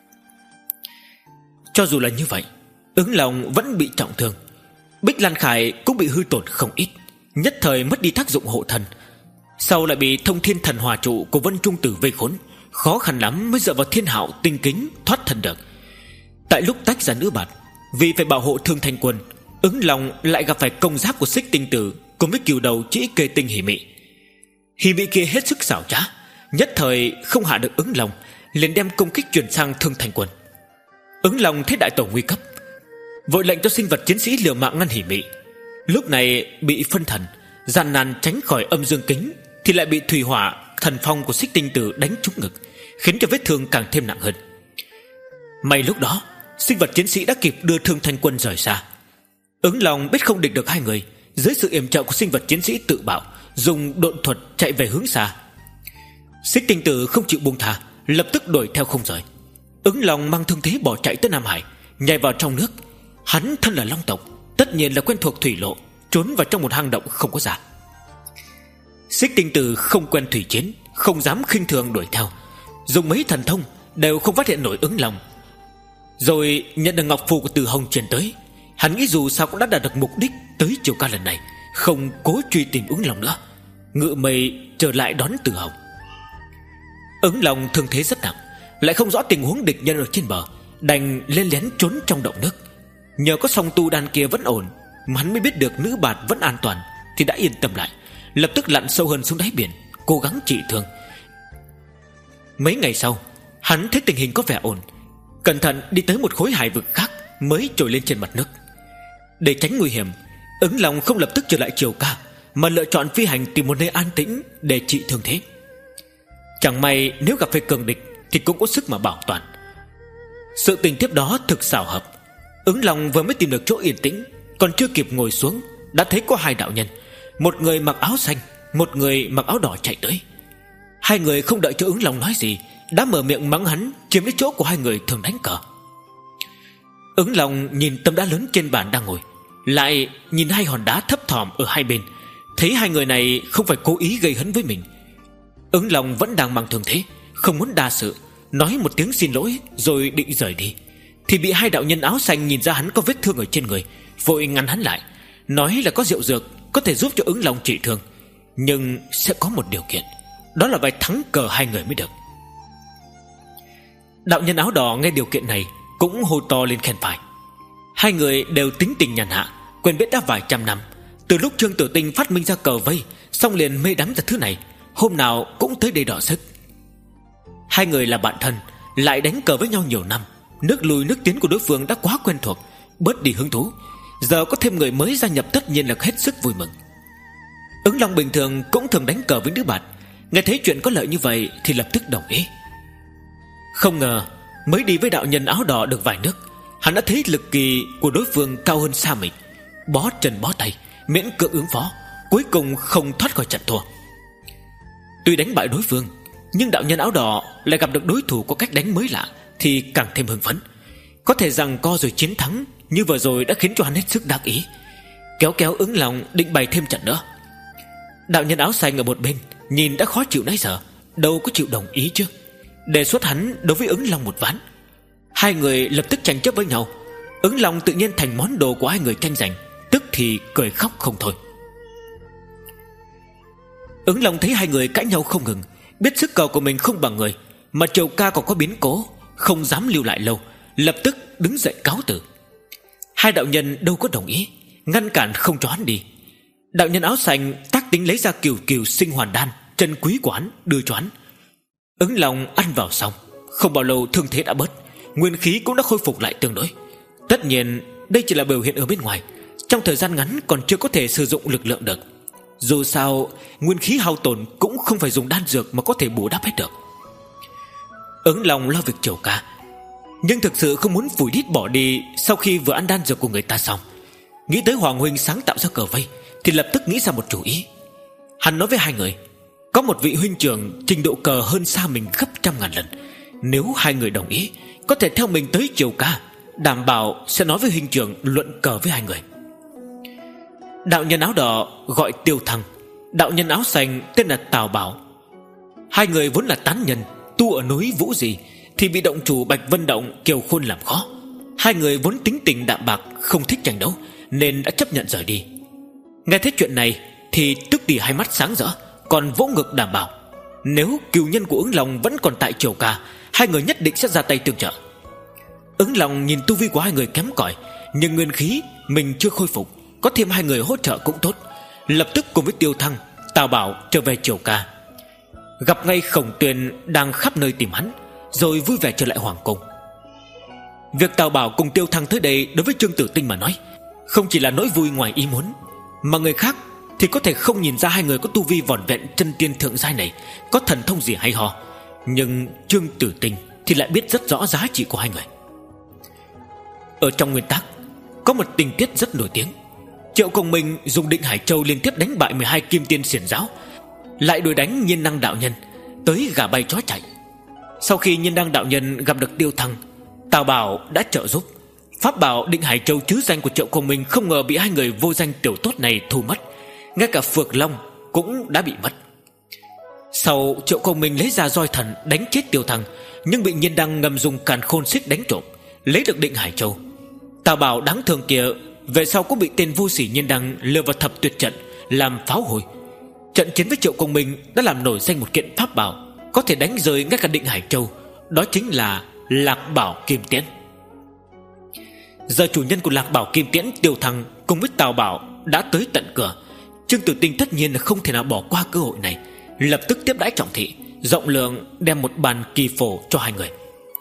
Cho dù là như vậy, Ứng Long vẫn bị trọng thương, Bích Lan Khải cũng bị hư tổn không ít, nhất thời mất đi tác dụng hộ thân. Sau lại bị Thông Thiên Thần Hỏa Trụ của Vân Trung Tử vây khốn, khó khăn lắm mới dựa vào thiên hạo tinh kính thoát thân được. Tại lúc tách ra nữ bạt, vì phải bảo hộ Thương Thanh Quân, Ứng Long lại gặp phải công giác của Xích Tinh Tử cùng với cừu đầu chỉ kê tinh Hỉ Mị. Hỉ Mị kia hết sức xảo trá, nhất thời không hạ được Ứng Long, liền đem công kích chuyển sang Thương Thanh Quân. Ứng Long thấy đại tổ nguy cấp, vội lệnh cho sinh vật chiến sĩ liều mạng ngăn Hỉ Mị. Lúc này bị phân thần, gian nan tránh khỏi âm dương kính, thì lại bị thủy hỏa thần phong của Xích Tinh Tử đánh trúng ngực, khiến cho vết thương càng thêm nặng hơn. May lúc đó sinh vật chiến sĩ đã kịp đưa Thương Thanh Quân rời xa. Ứng Long biết không địch được hai người, dưới sự yểm trợ của sinh vật chiến sĩ tự bạo, dùng độn thuật chạy về hướng xa. Xích Tinh Tử không chịu buông tha, lập tức đuổi theo không rời. Ứng Long mang thương thế bỏ chạy tới Nam Hải, nhảy vào trong nước. Hắn thân là Long tộc, tất nhiên là quen thuộc thủy lộ, trốn vào trong một hang động không có ra. Xích Tinh Tử không quen thủy chiến, không dám khinh thường đuổi theo, dùng mấy thần thông đều không phát hiện nổi Ứng Long. Rồi nhận được ngọc phù của Từ Hồng truyền tới, hắn nghĩ dù sao cũng đã đạt được mục đích tới Triều Ca lần này, không cố truy tìm Ứng Long nữa, ngự mây trở lại đón Từ Hồng. Ứng Long thương thế rất nặng, lại không rõ tình huống địch nhân ở trên bờ, đành lên lén trốn trong động nước. Nhờ có song tu đan kia vẫn ổn, mà hắn mới biết được nữ bạt vẫn an toàn, thì đã yên tâm lại, lập tức lặn sâu hơn xuống đáy biển, cố gắng trị thương. Mấy ngày sau, hắn thấy tình hình có vẻ ổn, cẩn thận đi tới một khối hải vực khác mới trồi lên trên mặt nước. Để tránh nguy hiểm, Ứng Long không lập tức trở lại Triều Ca, mà lựa chọn phi hành tìm một nơi an tĩnh để trị thương thế. Chẳng may nếu gặp phải cường địch thì cũng có sức mà bảo toàn. Sự tình tiếp đó thực xảo hợp. Ứng Long vừa mới tìm được chỗ yên tĩnh, còn chưa kịp ngồi xuống, đã thấy có hai đạo nhân, một người mặc áo xanh, một người mặc áo đỏ chạy tới. Hai người không đợi cho Ứng Long nói gì, đã mở miệng mắng hắn chiếm lấy chỗ của hai người thường đánh cờ. Ứng Long nhìn tấm đá lớn trên bàn đang ngồi, lại nhìn hai hòn đá thấp thỏm ở hai bên, thấy hai người này không phải cố ý gây hấn với mình. Ứng Long vẫn đang mang thương thế, không muốn đa sự, nói một tiếng xin lỗi rồi định rời đi, thì bị hai đạo nhân áo xanh nhìn ra hắn có vết thương ở trên người, vội ngăn hắn lại, nói là có rượu dược có thể giúp cho Ứng Long trị thương, nhưng sẽ có một điều kiện, đó là phải thắng cờ hai người mới được. Đạo nhân áo đỏ nghe điều kiện này cũng hô to lên khen phải. Hai người đều tính tình nhàn hạ, quen biết đã vài trăm năm, từ lúc Trương Tử Tinh phát minh ra cờ vây, xong liền mê đắm ra thứ này, hôm nào cũng tới đây đỏ sức. Hai người là bạn thân, lại đánh cờ với nhau nhiều năm, nước lùi nước tiến của đối phương đã quá quen thuộc, bớt đi hứng thú. Giờ có thêm người mới gia nhập tất nhiên là hết sức vui mừng. Ứng Long bình thường cũng thường đánh cờ với nữ bạt, nghe thấy chuyện có lợi như vậy thì lập tức đồng ý. Không ngờ mới đi với đạo nhân áo đỏ được vài nước, hắn đã thấy lực kỳ của đối phương cao hơn xa mình, bó chân bó tay, miễn cưỡng ứng phó, cuối cùng không thoát khỏi trận thua. Tuy đánh bại đối phương, nhưng đạo nhân áo đỏ lại gặp được đối thủ có cách đánh mới lạ, thì càng thêm hưng phấn. Có thể rằng co rồi chiến thắng như vừa rồi đã khiến cho hắn hết sức đắc ý, kéo kéo Ứng Long định bày thêm trận nữa. Đạo nhân áo xanh ở một bên nhìn đã khó chịu nãy giờ, đâu có chịu đồng ý chứ, đề xuất hắn đối với Ứng Long một ván. Hai người lập tức tranh chấp với nhau. Ứng Long tự nhiên thành món đồ của hai người tranh giành, tức thì cười khóc không thôi. Ứng Long thấy hai người cãi nhau không ngừng, biết sức cờ của mình không bằng người, mà Triều Ca còn có biến cố, không dám lưu lại lâu, lập tức đứng dậy cáo từ. Hai đạo nhân đâu có đồng ý, ngăn cản không cho hắn đi. Đạo nhân áo xanh tác tính lấy ra kiều kiều sinh hoàn đan chân quý của hắn đưa cho hắn. Ứng Long ăn vào xong, không bao lâu thương thế đã bớt, nguyên khí cũng đã khôi phục lại tương đối. Tất nhiên đây chỉ là biểu hiện ở bên ngoài, trong thời gian ngắn còn chưa có thể sử dụng lực lượng được. Dù sao nguyên khí hao tổn cũng không phải dùng đan dược mà có thể bù đắp hết được. Ứng Long lo việc Triều Ca, nhưng thực sự không muốn phủi đít bỏ đi sau khi vừa ăn đan dược của người ta xong. Nghĩ tới Hoàng huynh sáng tạo ra cờ vây, thì lập tức nghĩ ra một chủ ý. Hắn nói với hai người, có một vị huynh trưởng trình độ cờ hơn xa mình gấp trăm ngàn lần, nếu hai người đồng ý, có thể theo mình tới Triều Ca, đảm bảo sẽ nói với huynh trưởng luận cờ với hai người. Đạo nhân áo đỏ gọi Tiêu Thăng, đạo nhân áo xanh tên là Tào Bảo. Hai người vốn là tán nhân, tu ở núi Vũ Gì, thì bị động chủ Bạch Vân Động Kiều Khôn làm khó. Hai người vốn tính tình đạm bạc, không thích tranh đấu, nên đã chấp nhận rời đi. Nghe thấy chuyện này thì tức thì hai mắt sáng rỡ, còn vỗ ngực đảm bảo, Nếu cừu nhân của Ứng Long vẫn còn tại Triều Ca, hai người nhất định sẽ ra tay tương trợ. Ứng Long nhìn tu vi của hai người kém cỏi, nhưng nguyên khí mình chưa khôi phục, có thêm hai người hỗ trợ cũng tốt. Lập tức cùng với Tiêu Thăng, Tào Bảo trở về Triều Ca, gặp ngay Khổng Tuyền đang khắp nơi tìm hắn, rồi vui vẻ trở lại hoàng cung. Việc Tào Bảo cùng Tiêu Thăng tới đây đối với Trương Tử Tinh mà nói không chỉ là nỗi vui ngoài ý muốn, mà người khác thì có thể không nhìn ra hai người có tu vi vỏn vẹn chân tiên thượng giai này có thần thông gì hay ho. Nhưng Trương Tử Tinh thì lại biết rất rõ giá trị của hai người. Ở trong nguyên tắc có một tình tiết rất nổi tiếng. Triệu Công Minh dùng Định Hải Châu liên tiếp đánh bại mười hai kim tiên xiển giáo, lại đuổi đánh Nhiên Đăng đạo nhân tới gà bay chó chạy. Sau khi Nhiên Đăng đạo nhân gặp được Tiêu Thăng, Tào Bảo đã trợ giúp. Pháp bảo Định Hải Châu chứ danh của Triệu Công Minh không ngờ bị hai người vô danh tiểu tốt này thu mất. Ngay cả Phược Long cũng đã bị mất. Sau Triệu Công Minh lấy ra roi thần đánh chết Tiêu Thăng, nhưng bị Nhiên Đăng ngầm dùng càn khôn xích đánh trộm, lấy được Định Hải Châu. Tào Bảo đáng thương kia về sau cũng bị tên vô sỉ Nhiên Đăng lừa vào thập tuyệt trận làm pháo hôi. Trận chiến với Triệu Công Minh đã làm nổi danh một kiện pháp bảo có thể đánh rơi ngay cả Định Hải Châu, đó chính là Lạc Bảo Kim Tiễn. Giờ chủ nhân của Lạc Bảo Kim Tiễn Tiêu Thăng cùng với Tào Bảo đã tới tận cửa. Trương Tử Tinh tất nhiên là không thể nào bỏ qua cơ hội này, lập tức tiếp đãi trọng thị, rộng lượng đem một bàn kỳ phổ cho hai người.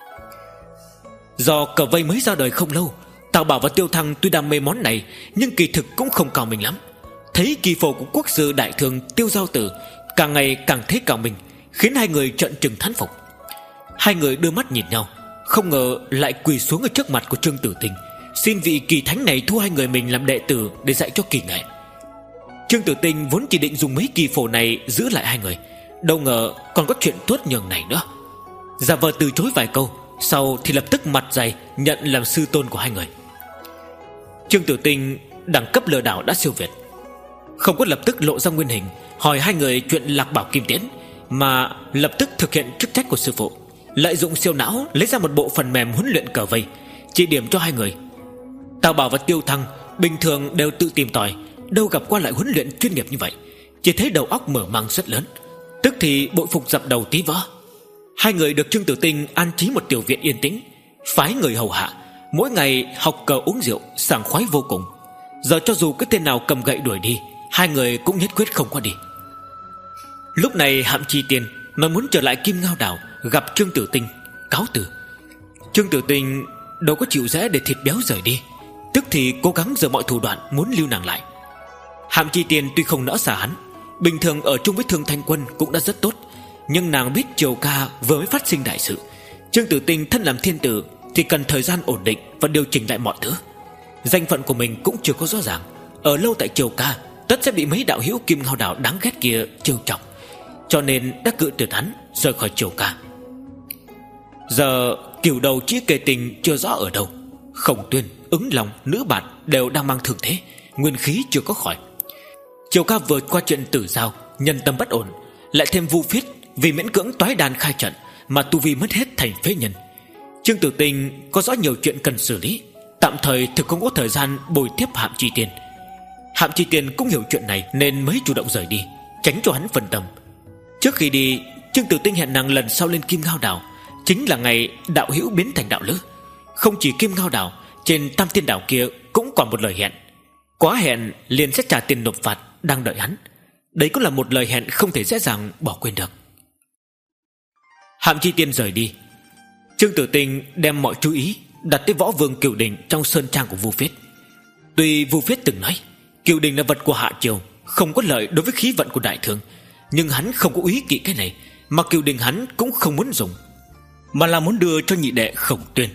Do cờ vây mới ra đời không lâu, Tào Bảo và Tiêu Thăng tuy đam mê món này nhưng kỳ thực cũng không cao mình lắm. Thấy kỳ phổ của quốc sư đại thương Tiêu Giao Tử càng ngày càng thấy cao mình, khiến hai người trợn trừng thán phục. Hai người đưa mắt nhìn nhau, không ngờ lại quỳ xuống ở trước mặt của Trương Tử Tinh, xin vị kỳ thánh này thu hai người mình làm đệ tử để dạy cho kỳ nghệ. Trương Tử Tinh vốn chỉ định dùng mấy kỳ phổ này giữ lại hai người, đâu ngờ còn có chuyện tốt nhường này nữa. giả vờ từ chối vài câu, sau thì lập tức mặt dày nhận làm sư tôn của hai người. Trương Tử Tinh đẳng cấp lừa đảo đã siêu việt, không có lập tức lộ ra nguyên hình hỏi hai người chuyện Lạc Bảo Kim Tiễn, mà lập tức thực hiện chức trách của sư phụ, lợi dụng siêu não lấy ra một bộ phần mềm huấn luyện cờ vây, chỉ điểm cho hai người. Tào Bảo và Tiêu Thăng bình thường đều tự tìm tòi, đâu gặp qua loại huấn luyện chuyên nghiệp như vậy, chỉ thấy đầu óc mở mang rất lớn, tức thì bội phục dập đầu tí vỡ. Hai người được Trương Tử Tinh an trí một tiểu viện yên tĩnh, phái người hầu hạ, mỗi ngày học cờ uống rượu, sảng khoái vô cùng. Giờ cho dù cái tên nào cầm gậy đuổi đi, hai người cũng nhất quyết không qua đi. Lúc này Hạm Chi Tiên mà muốn trở lại Kim Ngao Đảo gặp Trương Tử Tinh cáo từ. Trương Tử Tinh đâu có chịu dễ để thịt béo rời đi, tức thì cố gắng giở mọi thủ đoạn muốn lưu nàng lại. Hạm Chi Tiên tuy không nỡ xa hắn, bình thường ở chung với Thương Thanh Quân cũng đã rất tốt, nhưng nàng biết Triều Ca vừa mới phát sinh đại sự, Trương Tử Tinh thân làm thiên tử thì cần thời gian ổn định và điều chỉnh lại mọi thứ. Danh phận của mình cũng chưa có rõ ràng, ở lâu tại Triều Ca tất sẽ bị mấy đạo hữu Kim Ngao Đảo đáng ghét kia trêu chọc, cho nên đã cự tuyệt hắn rời khỏi Triều Ca. Giờ cửu đầu chí kề tình chưa rõ ở đâu, Khổng Tuyên, Ứng Long, Nữ Bạn đều đang mang thương thế, nguyên khí chưa có khỏi. Triều Ca vừa qua chuyện Tử Giao, nhân tâm bất ổn, lại thêm Vu Phiết vì miễn cưỡng toái đàn khai trận mà tu vi mất hết thành phế nhân. Trương Tử Tinh có rõ nhiều chuyện cần xử lý, tạm thời thực không có thời gian bồi tiếp Hạm Chi Tiên. Hạm Chi Tiên cũng hiểu chuyện này nên mới chủ động rời đi, tránh cho hắn phân tâm. Trước khi đi, Trương Tử Tinh hẹn nàng lần sau lên Kim Ngao Đảo, chính là ngày đạo hữu biến thành đạo lữ. Không chỉ Kim Ngao Đảo, trên Tam Tiên Đảo kia cũng còn một lời hẹn. Quá hẹn liền sẽ trả tiền nộp phạt đang đợi hắn. Đấy cũng là một lời hẹn không thể dễ dàng bỏ quên được. Hạm Chi Tiên rời đi, Trương Tử Tinh đem mọi chú ý đặt tới Võ Vương Cửu Đình trong sơn trang của Vu Phiết. Tuy Vu Phiết từng nói Cửu Đình là vật của Hạ Triều, không có lợi đối với khí vận của Đại Thương, nhưng hắn không có úy kỵ cái này, mà Cửu Đình hắn cũng không muốn dùng, mà là muốn đưa cho nhị đệ Khổng Tuyên.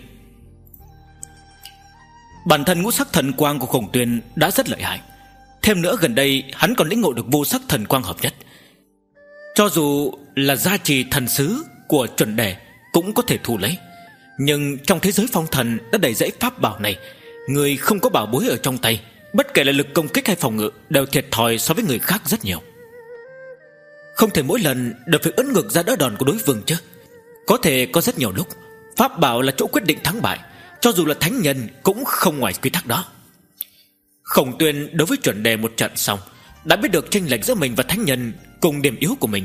Bản thân ngũ sắc thần quang của Khổng Tuyên đã rất lợi hại, thêm nữa gần đây hắn còn lĩnh ngộ được vô sắc thần quang hợp nhất. Cho dù là gia trì thần sứ của chuẩn đề cũng có thể thu lấy, nhưng trong thế giới phong thần đã đầy dẫy pháp bảo này, người không có bảo bối ở trong tay, bất kể là lực công kích hay phòng ngự đều thiệt thòi so với người khác rất nhiều. Không thể mỗi lần đều phải ấn ngược ra đỡ đòn của đối phương chứ. Có thể có rất nhiều lúc pháp bảo là chỗ quyết định thắng bại, cho dù là thánh nhân cũng không ngoài quy tắc đó. Khổng Tuyên đối với chuẩn đề một trận xong, đã biết được chênh lệch giữa mình và thánh nhân cùng điểm yếu của mình,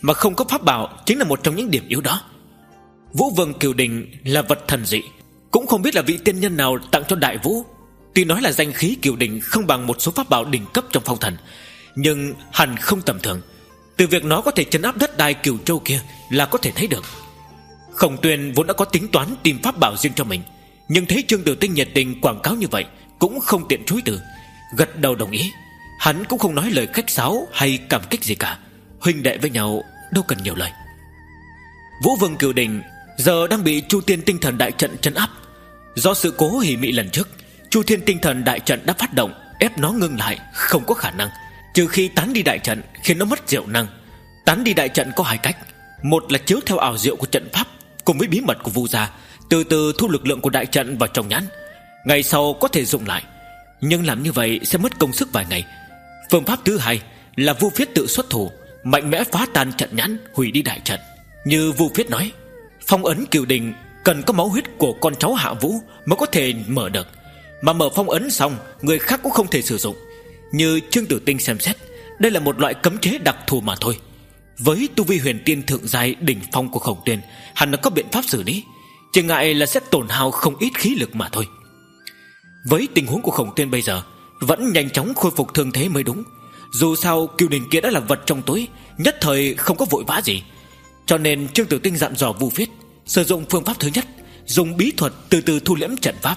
mà không có pháp bảo chính là một trong những điểm yếu đó. Vũ Vương Cửu Đình là vật thần dị, cũng không biết là vị tiên nhân nào tặng cho Đại Vũ. Tuy nói là danh khí Cửu Đình không bằng một số pháp bảo đỉnh cấp trong phong thần, nhưng hẳn không tầm thường. Từ việc nó có thể trấn áp đất đai Cửu Châu kia là có thể thấy được. Khổng Tuyên vốn đã có tính toán tìm pháp bảo riêng cho mình, nhưng thấy Trương Tử Tinh nhiệt tình quảng cáo như vậy cũng không tiện chối từ, gật đầu đồng ý. Hắn cũng không nói lời khách sáo hay cảm kích gì cả, huynh đệ với nhau đâu cần nhiều lời. Vũ Vương Cửu Đình giờ đang bị Chu Thiên Tinh Thần Đại Trận trấn áp. Do sự cố hỉ mị lần trước, Chu Thiên Tinh Thần Đại Trận đã phát động, ép nó ngưng lại, không có khả năng, trừ khi tán đi đại trận khiến nó mất diệu năng. Tán đi đại trận có hai cách: một là chiếu theo ảo diệu của trận pháp cùng với bí mật của Vu gia, từ từ thu lực lượng của đại trận vào trong nhãn, ngày sau có thể dùng lại. Nhưng làm như vậy sẽ mất công sức vài ngày. Phương pháp thứ hai là Vu Phiết tự xuất thủ, mạnh mẽ phá tan trận nhãn, hủy đi đại trận. Như Vu Phiết nói, phong ấn Cửu Đình cần có máu huyết của con cháu Hạ Vũ mới có thể mở được, mà mở phong ấn xong người khác cũng không thể sử dụng. Như Trương Tử Tinh xem xét, đây là một loại cấm chế đặc thù mà thôi. Với tu vi huyền tiên thượng giai đỉnh phong của Khổng Tuyên, hắn đã có biện pháp xử lý, chỉ ngại là sẽ tổn hao không ít khí lực mà thôi. Với tình huống của Khổng Tuyên bây giờ, vẫn nhanh chóng khôi phục thương thế mới đúng. Dù sao Cửu Đình kia đã là vật trong túi, nhất thời không có vội vã gì. Cho nên Trương Tử Tinh dặn dò Vu Phiết sử dụng phương pháp thứ nhất, dùng bí thuật từ từ thu liễm trận pháp.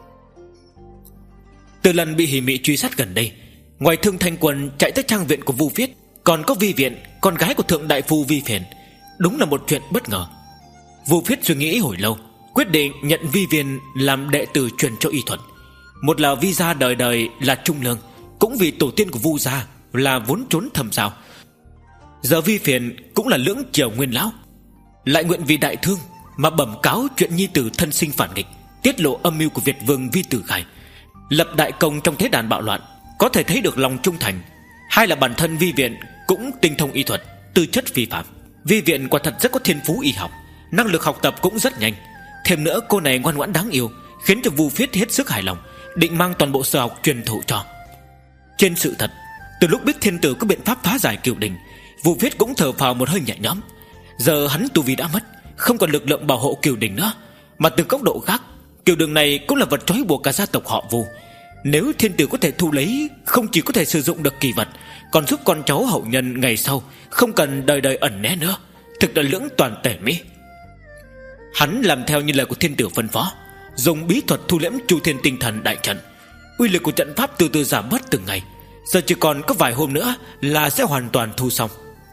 Từ lần bị hỉ mị truy sát gần đây, ngoài Thương Thanh Quân chạy tới trang viện của Vu Phiết, còn có Vi Viện, con gái của thượng đại phu Vi Phiền. Đúng là một chuyện bất ngờ. Vu Phiết suy nghĩ hồi lâu, quyết định nhận Vi Viên làm đệ tử truyền cho y thuật. Một là Vi gia đời đời là trung lương, cũng vì tổ tiên của Vu gia là vốn trốn thầm sao. Giờ Vi Phiền cũng là lưỡng triều nguyên lão, lại nguyện vì đại thương mà bẩm cáo chuyện nhi tử thân sinh phản nghịch, tiết lộ âm mưu của Việt vương Vi Tử Khải, lập đại công trong thế đàn bạo loạn, có thể thấy được lòng trung thành. Hai là bản thân Vi Viện cũng tinh thông y thuật, tư chất phi phàm. Vi Viện quả thật rất có thiên phú y học, năng lực học tập cũng rất nhanh. Thêm nữa cô này ngoan ngoãn đáng yêu, khiến cho Vu Phiết hết sức hài lòng, định mang toàn bộ sở học truyền thụ cho. Trên sự thật, từ lúc biết thiên tử có biện pháp phá giải Cửu Đình, Vu Phiết cũng thở phào một hơi nhẹ nhõm. Giờ hắn tu vi đã mất, không còn lực lượng bảo hộ Cửu Đình nữa. Mà từ góc độ khác, Cửu Đình này cũng là vật trói buộc cả gia tộc họ Vu. Nếu thiên tử có thể thu lấy, không chỉ có thể sử dụng được kỳ vật, còn giúp con cháu hậu nhân ngày sau không cần đời đời ẩn né nữa, thực là lưỡng toàn tể mỹ. Hắn làm theo như lời của thiên tử phân phó, dùng bí thuật thu liễm Chu Thiên Tinh Thần Đại Trận. Uy lực của trận pháp từ từ giảm bớt từng ngày, giờ chỉ còn có vài hôm nữa là sẽ hoàn toàn thu xong.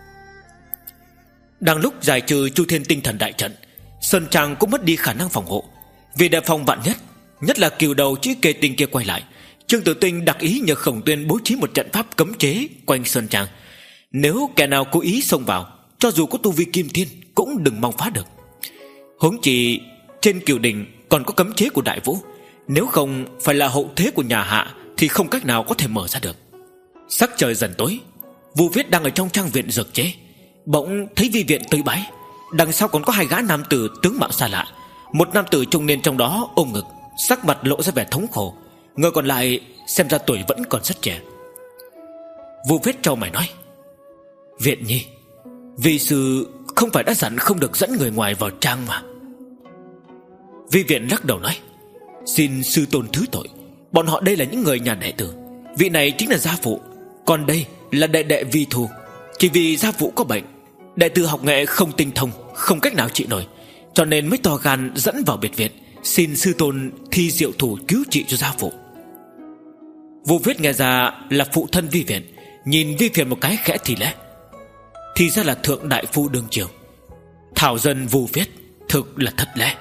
Đang lúc giải trừ Chu Thiên Tinh Thần Đại Trận, Sơn Trang cũng mất đi khả năng phòng hộ. Vì đề phòng vạn nhất, nhất là cừu đầu chữ kê tinh kia quay lại, Trương Tử Tinh đặc ý nhờ Khổng Tuyên bố trí một trận pháp cấm chế quanh Sơn Trang. Nếu kẻ nào cố ý xông vào, cho dù có tu vi kim thiên cũng đừng mong phá được. Huống chi trên Cửu Đình còn có cấm chế của Đại Vũ, nếu không phải là hậu thế của nhà Hạ thì không cách nào có thể mở ra được. Sắc trời dần tối, Vu Phiết đang ở trong trang viện dược chế, bỗng thấy Vi Viện tới bái. Đằng sau còn có hai gã nam tử tướng mạo xa lạ. Một nam tử trung niên trong đó ôm ngực, sắc mặt lộ ra vẻ thống khổ, người còn lại xem ra tuổi vẫn còn rất trẻ. Vu Phiết trao mày nói: Viện nhi, vi sư không phải đã dặn không được dẫn người ngoài vào trang mà. Vi Viện lắc đầu nói: Xin sư tôn thứ tội, bọn họ đây là những người nhà đệ tử. Vị này chính là gia phụ, còn đây là đệ đệ Vi Thu. Chỉ vì gia phụ có bệnh, đệ tử học nghệ không tinh thông, không cách nào trị nổi, cho nên mới to gan dẫn vào biệt viện, xin sư tôn thi diệu thủ cứu trị cho gia phụ. Vu Phiết nghe ra là phụ thân Vi Viện, nhìn Vi Phiền một cái khẽ thì lẽ: Thì ra là thượng đại phu đương triều. Thảo dân Vu Phiết thực là thất lễ.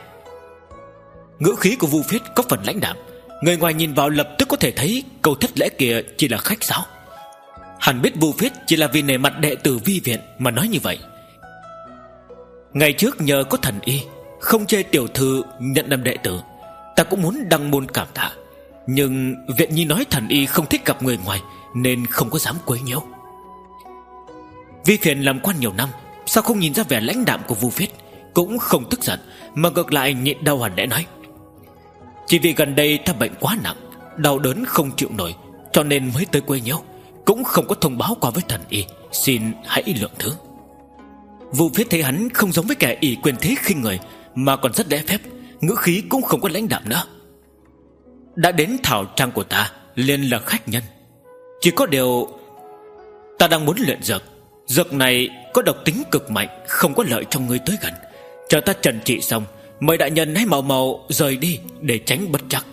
Ngữ khí của Vu Phiết có phần lãnh đạm, người ngoài nhìn vào lập tức có thể thấy câu thất lễ kia chỉ là khách sáo. Hắn biết Vu Phiết chỉ là vì nể mặt đệ tử Vi Viện mà nói như vậy. Ngày trước nhờ có thần y không chê tiểu thư nhận làm đệ tử, ta cũng muốn đăng môn cảm tạ, nhưng Viện nhi nói thần y không thích gặp người ngoài nên không có dám quấy nhiễu. Vi Phiền làm quan nhiều năm, sao không nhìn ra vẻ lãnh đạm của Vu Phiết, cũng không tức giận mà ngược lại nhịn đau hẳn để nói: Chỉ vì gần đây ta bệnh quá nặng, đau đớn không chịu nổi, cho nên mới tới quấy nhiễu, cũng không có thông báo qua với thần y, xin hãy lượng thứ. Vu Viết thấy hắn không giống với kẻ ỷ quyền thế khinh người, mà còn rất lễ phép, ngữ khí cũng không có lãnh đạm nữa. Đã đến thảo trang của ta liền là khách nhân. Chỉ có điều ta đang muốn luyện dược. Dược này có độc tính cực mạnh, không có lợi cho ngươi tới gần. Chờ ta trần trị xong, mời đại nhân hãy mau mau rời đi, để tránh bất trắc.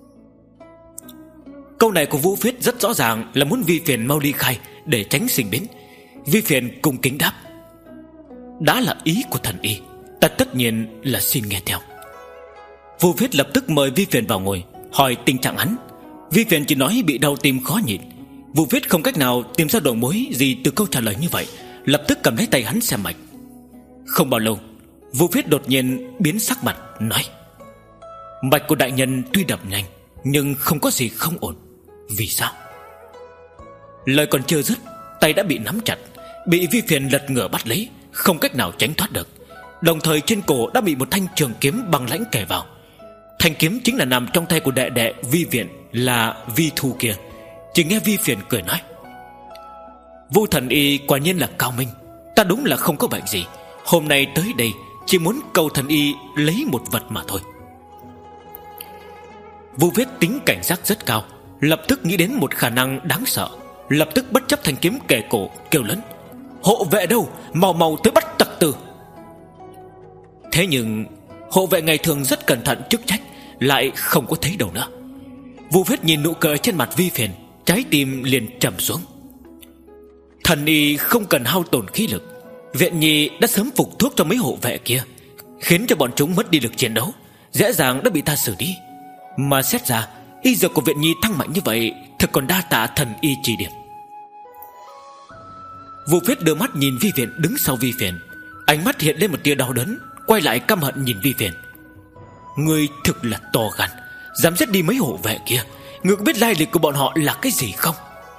Câu này của Vũ Viết rất rõ ràng là muốn Vi Phiền mau ly khai, để tránh sinh biến. Vi Phiền cung kính đáp: đã là ý của thần y, ta tất nhiên là xin nghe theo. Vũ Viết lập tức mời Vi Phiền vào ngồi, hỏi tình trạng hắn. Vi Phiền chỉ nói bị đau tim khó nhịn. Vũ Viết không cách nào tìm ra đầu mối gì từ câu trả lời như vậy, lập tức cầm lấy tay hắn xem mạch. Không bao lâu, Vũ Viết đột nhiên biến sắc mặt, nói: mạch của đại nhân tuy đập nhanh, nhưng không có gì không ổn. Vì sao? Lời còn chưa dứt, tay đã bị nắm chặt, bị Vi Phiền lật ngửa bắt lấy, không cách nào tránh thoát được. Đồng thời trên cổ đã bị một thanh trường kiếm băng lãnh kề vào. Thanh kiếm chính là nằm trong tay của đệ đệ Vi Viện, là Vi Thu kia. Chỉ nghe Vi Phiền cười nói: Vu thần y quả nhiên là cao minh, ta đúng là không có bệnh gì. Hôm nay tới đây chỉ muốn cầu thần y lấy một vật mà thôi. Vu Viết tính cảnh giác rất cao, lập tức nghĩ đến một khả năng đáng sợ, lập tức bất chấp thanh kiếm kề cổ, kêu lớn: hộ vệ đâu, mau mau tới bắt tặc tử. Thế nhưng hộ vệ ngày thường rất cẩn thận chức trách lại không có thấy đâu nữa. Vu Viết nhìn nụ cười trên mặt Vi Phiền, trái tim liền trầm xuống. Thần y không cần hao tổn khí lực, Viện Nhi đã sớm phục thuốc cho mấy hộ vệ kia, khiến cho bọn chúng mất đi lực chiến đấu, dễ dàng đã bị ta xử lý. Mà xét ra y dược của Viện Nhi thăng mạnh như vậy, thật còn đa tạ thần y chỉ điểm. Vu Viết đưa mắt nhìn Vi Viện đứng sau Vi Phiền, ánh mắt hiện lên một tia đau đớn, quay lại căm hận nhìn Vi Phiền: ngươi thực là to gan, dám giết đi mấy hộ vệ kia. Ngươi có biết lai lịch của bọn họ là cái gì không?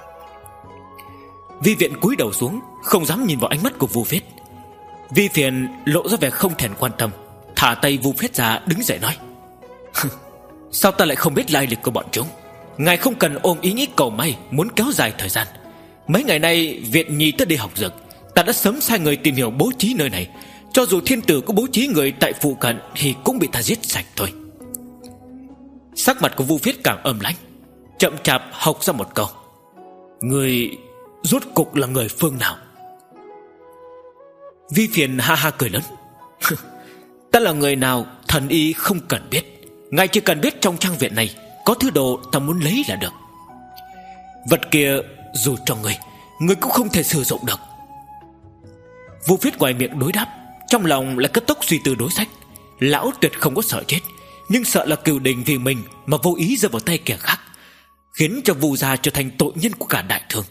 Vi Viện cúi đầu xuống, không dám nhìn vào ánh mắt của Vu Viết. Vi Phiền lộ ra vẻ không thèm quan tâm, thả tay Vu Viết ra, đứng dậy nói: sao ta lại không biết lai lịch của bọn chúng? Ngài không cần ôm ý nghĩ cầu may, muốn kéo dài thời gian. Mấy ngày nay Viện Nhi tới đây học dược, ta đã sớm sai người tìm hiểu bố trí nơi này. Cho dù thiên tử có bố trí người tại phụ cận thì cũng bị ta giết sạch thôi. Sắc mặt của Vu Viết càng âm lãnh, chậm chạp học ra một câu: người rốt cục là người phương nào? Vi Phiền ha ha cười lớn: ta là người nào thần y không cần biết. Ngài chỉ cần biết trong trang viện này có thứ đồ ta muốn lấy là được. Vật kia dù cho người, người cũng không thể sử dụng được. Vu Viết ngoài miệng đối đáp, trong lòng lại cấp tốc suy tư đối sách. Lão tuyệt không có sợ chết, nhưng sợ là cửu đình vì mình mà vô ý rơi vào tay kẻ khác, khiến cho Vu gia trở thành tội nhân của cả đại thương.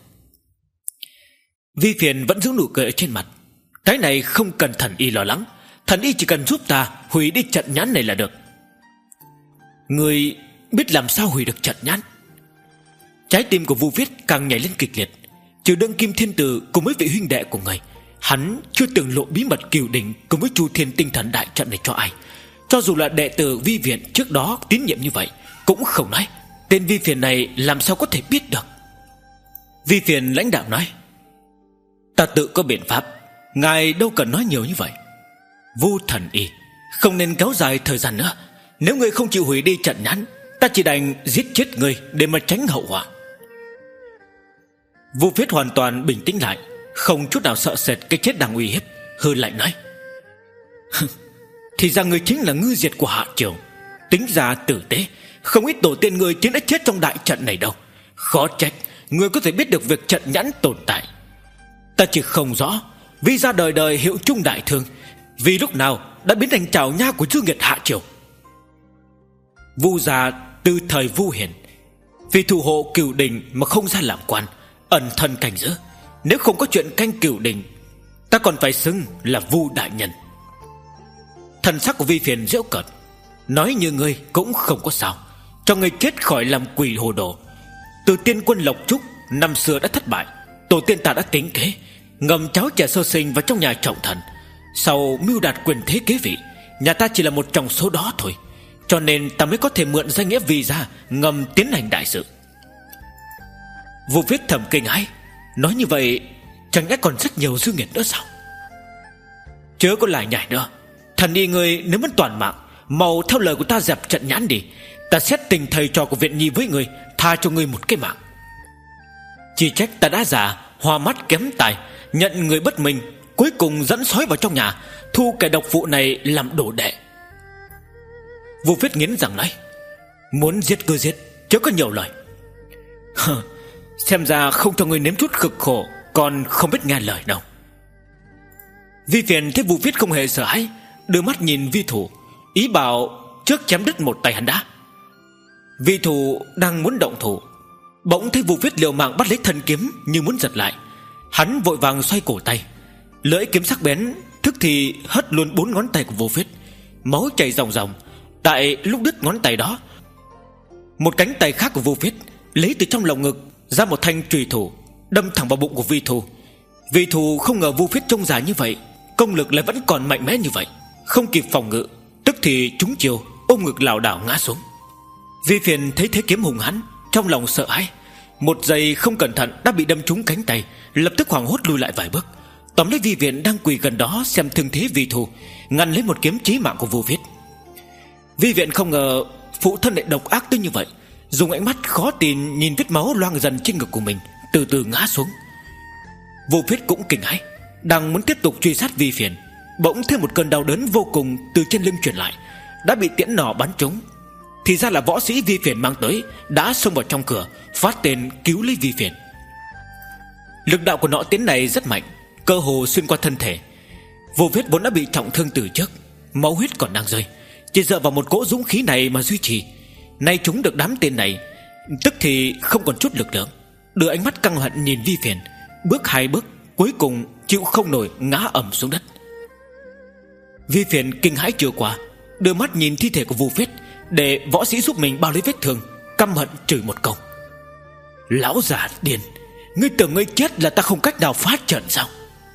Vi Phiền vẫn giữ nụ cười ở trên mặt: cái này không cần thần y lo lắng, thần y chỉ cần giúp ta hủy đi trận nhãn này là được. Người biết làm sao hủy được trận nhãn? Trái tim của Vu Viết càng nhảy lên kịch liệt. Trừ đương kim thiên tử cùng với vị huynh đệ của người, hắn chưa từng lộ bí mật cửu đình cùng với Chu Thiên tinh thần đại trận này cho ai. Cho dù là đệ tử Vi Viện trước đó tín nhiệm như vậy, cũng không nói. Tên Vi Phiền này làm sao có thể biết được? Vi Phiền lãnh đạm nói: ta tự có biện pháp, ngài đâu cần nói nhiều như vậy. Vu thần y, không nên kéo dài thời gian nữa. Nếu ngươi không chịu hủy đi trận nhãn, ta chỉ đành giết chết ngươi để mà tránh hậu họa. Vu Viết hoàn toàn bình tĩnh lại, không chút nào sợ sệt cái chết đang uy hiếp, hừ lạnh nói: thì ra ngươi chính là ngư diệt của Hạ Triều. Tính ra tử tế, không ít tổ tiên ngươi chính đã chết trong đại trận này đâu. Khó trách ngươi có thể biết được việc trận nhãn tồn tại. Ta chỉ không rõ vì ra đời đời hiệu trung đại thương, vì lúc nào đã biến thành trào nha của Dương Nghiệt Hạ Triều. Vu gia từ thời Vu Hiền vì thủ hộ cửu đình mà không ra làm quan, ẩn thân canh giữ. Nếu không có chuyện canh cửu đình, ta còn phải xưng là Vu đại nhân. Thần sắc của Vi Phiền giễu cợt, nói như ngươi cũng không có sao, cho ngươi chết khỏi làm quỷ hồ đồ. Từ tiên quân Lộc Trúc năm xưa đã thất bại, tổ tiên ta đã tính kế ngầm cháu trẻ sơ sinh vào trong nhà trọng thần, sau mưu đạt quyền thế kế vị. Nhà ta chỉ là một trong số đó thôi, cho nên ta mới có thể mượn danh nghĩa vì gia ngầm tiến hành đại sự. Vu Viết thầm kinh hãi, nói như vậy chẳng lẽ còn rất nhiều dư nghiệt nữa sao? Chớ có lại nhảy nữa. Thần y người nếu muốn toàn mạng, mau theo lời của ta dẹp trận nhãn đi. Ta xét tình thầy trò của viện nhi với người, tha cho ngươi một cái mạng. Chỉ trách ta đã già, hoa mắt kém tài, nhận người bất minh, cuối cùng dẫn sói vào trong nhà, thu kẻ độc phụ này làm đồ đệ. Vu Viết nghiến rằng nói: Muốn giết cứ giết, chớ có nhiều lời. Xem ra không cho ngươi nếm chút cực khổ, còn không biết nghe lời đâu. Vi Phiền thấy Vu Viết không hề sợ hãi, đưa mắt nhìn Vi Thủ, ý bảo trước chém đứt một tay hắn đã. Vi Thủ đang muốn động thủ, bỗng thấy Vu Viết liều mạng bắt lấy thân kiếm như muốn giật lại. Hắn vội vàng xoay cổ tay, lưỡi kiếm sắc bén thức thì hất luôn bốn ngón tay của Vu Viết, máu chảy ròng ròng. Tại lúc đứt ngón tay đó, một cánh tay khác của Vu Viết lấy từ trong lồng ngực ra một thanh chùy thủ, đâm thẳng vào bụng của Vi Thủ. Vi Thủ không ngờ Vu Viết trông già như vậy, công lực lại vẫn còn mạnh mẽ như vậy, không kịp phòng ngự, tức thì trúng chiêu, ôm ngực lảo đảo ngã xuống. Vi Phiền thấy thế kiếm hùng hãn, trong lòng sợ hãi, một giây không cẩn thận đã bị đâm trúng cánh tay, lập tức hoảng hốt lùi lại vài bước, tóm lấy Vi Phiền đang quỳ gần đó xem thương thế Vi Thủ, ngăn lấy một kiếm chí mạng của Vu Viết. Vi Viện không ngờ phụ thân lại độc ác tới như vậy, dùng ánh mắt khó tin nhìn vết máu loang dần trên ngực của mình, từ từ ngã xuống. Vu Viết cũng kinh hãi, đang muốn tiếp tục truy sát Vi Phiền, bỗng thêm một cơn đau đớn vô cùng từ trên lưng truyền lại, đã bị tiễn nỏ bắn trúng. Thì ra là võ sĩ Vi Phiền mang tới đã xông vào trong cửa, phát tên cứu lấy Vi Phiền. Lực đạo của nỏ tiễn này rất mạnh, cơ hồ xuyên qua thân thể. Vu Viết vốn đã bị trọng thương từ trước, máu huyết còn đang rơi, chỉ dựa vào một cỗ dũng khí này mà duy trì. Nay chúng được đám tên này, tức thì không còn chút lực lượng, đưa ánh mắt căm hận nhìn Vi Phiền, bước hai bước, cuối cùng chịu không nổi ngã ầm xuống đất. Vi Phiền kinh hãi chưa qua, đưa mắt nhìn thi thể của Vu Viết, để võ sĩ giúp mình bao lấy vết thương, căm hận chửi một câu: Lão già điên, ngươi tưởng ngươi chết là ta không cách nào phá trận sao?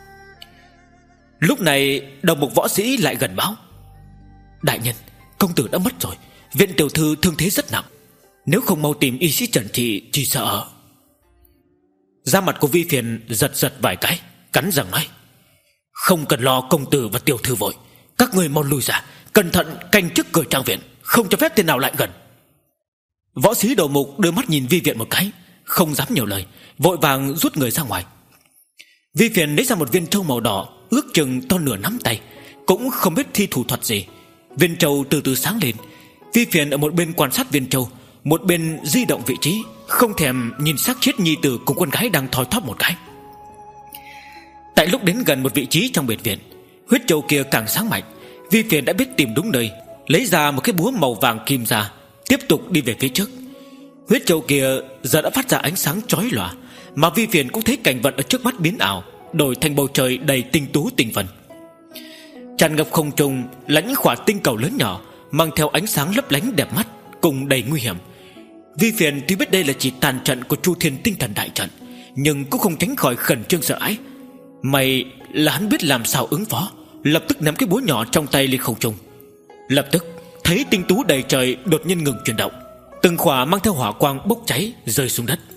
Lúc này đồng một võ sĩ lại gần báo: Đại nhân, công tử đã mất rồi, viện tiểu thư thương thế rất nặng, nếu không mau tìm y sĩ trần trị chỉ sợ. Da mặt của Vi Phiền giật giật vài cái, cắn răng nói: Không cần lo công tử và tiểu thư vội, các người mau lui ra, cẩn thận canh trước cửa trang viện, không cho phép tên nào lại gần. Võ sĩ đầu mục đưa mắt nhìn Vi Viện một cái, không dám nhiều lời, vội vàng rút người ra ngoài. Vi Phiền lấy ra một viên trâu màu đỏ, ước chừng to nửa nắm tay, cũng không biết thi thủ thuật gì. Viên trâu từ từ sáng lên. Vi Phiền ở một bên quan sát viên trâu, một bên di động vị trí, không thèm nhìn xác chết nhi tử cùng con gái đang thoi thóp một cái. Tại lúc đến gần một vị trí trong biệt viện, huyết trâu kia càng sáng mạnh. Vi Phiền đã biết tìm đúng nơi, lấy ra một cái búa màu vàng kim ra, tiếp tục đi về phía trước. Huyết trâu kia giờ đã phát ra ánh sáng chói lòa, mà Vi Phiền cũng thấy cảnh vật ở trước mắt biến ảo, đổi thành bầu trời đầy tinh tú tinh vân. Tràn ngập không trung là những khỏa tinh cầu lớn nhỏ, mang theo ánh sáng lấp lánh đẹp mắt, cùng đầy nguy hiểm. Vi Phiền tuy biết đây là chỉ tàn trận của Chu Thiên Tinh Thần Đại Trận, nhưng cũng không tránh khỏi khẩn trương sợ hãi. May là hắn biết làm sao ứng phó, lập tức ném cái búa nhỏ trong tay lên không trung. Lập tức thấy tinh tú đầy trời đột nhiên ngừng chuyển động, từng khỏa mang theo hỏa quang bốc cháy rơi xuống đất.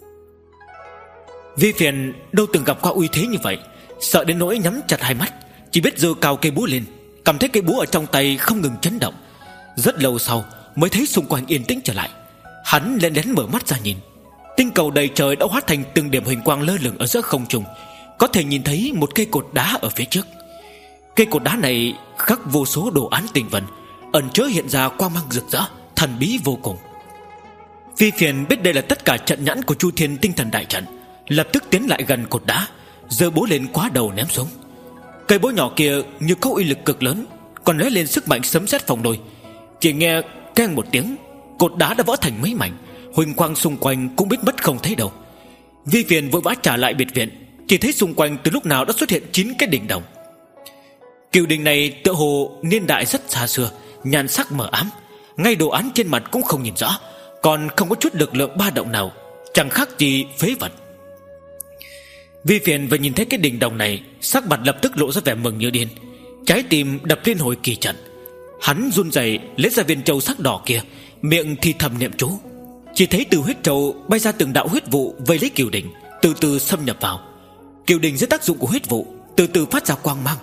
Vi Phiền đâu từng gặp qua uy thế như vậy, sợ đến nỗi nhắm chặt hai mắt, chỉ biết giơ cao cây búa lên, cảm thấy cây búa ở trong tay không ngừng chấn động. Rất lâu sau mới thấy xung quanh yên tĩnh trở lại. Hắn lén lén mở mắt ra nhìn, tinh cầu đầy trời đã hóa thành từng điểm huỳnh quang lơ lửng ở giữa không trung, có thể nhìn thấy một cây cột đá ở phía trước. Cây cột đá này khắc vô số đồ án tinh vân, ẩn chứa hiện ra quang mang rực rỡ, thần bí vô cùng. Vi Phiền biết đây là tất cả trận nhãn của Chu Thiên Tinh Thần Đại Trận, lập tức tiến lại gần cột đá, giơ búa lên quá đầu ném xuống. Cây búa nhỏ kia như có uy lực cực lớn, còn lóe lên sức mạnh sấm sét phong đôi. Chỉ nghe keng một tiếng, cột đá đã vỡ thành mấy mảnh, huỳnh quang xung quanh cũng biết mất không thấy đâu. Vi Phiền vội vã trả lại biệt viện, chỉ thấy xung quanh từ lúc nào đã xuất hiện chín cái đỉnh đồng. Kiều đình này tựa hồ niên đại rất xa xưa, nhan sắc mờ ám, ngay đồ án trên mặt cũng không nhìn rõ, còn không có chút lực lượng ba động nào, chẳng khác gì phế vật. Vi Phiền vừa nhìn thấy cái đỉnh đồng này, sắc mặt lập tức lộ ra vẻ mừng như điên, trái tim đập liên hồi kỳ trận. Hắn run rẩy lấy ra viên châu sắc đỏ kia, miệng thì thầm niệm chú. Chỉ thấy từ huyết châu bay ra từng đạo huyết vụ vây lấy Kiều đình, từ từ xâm nhập vào. Kiều đình dưới tác dụng của huyết vụ từ từ phát ra quang mang,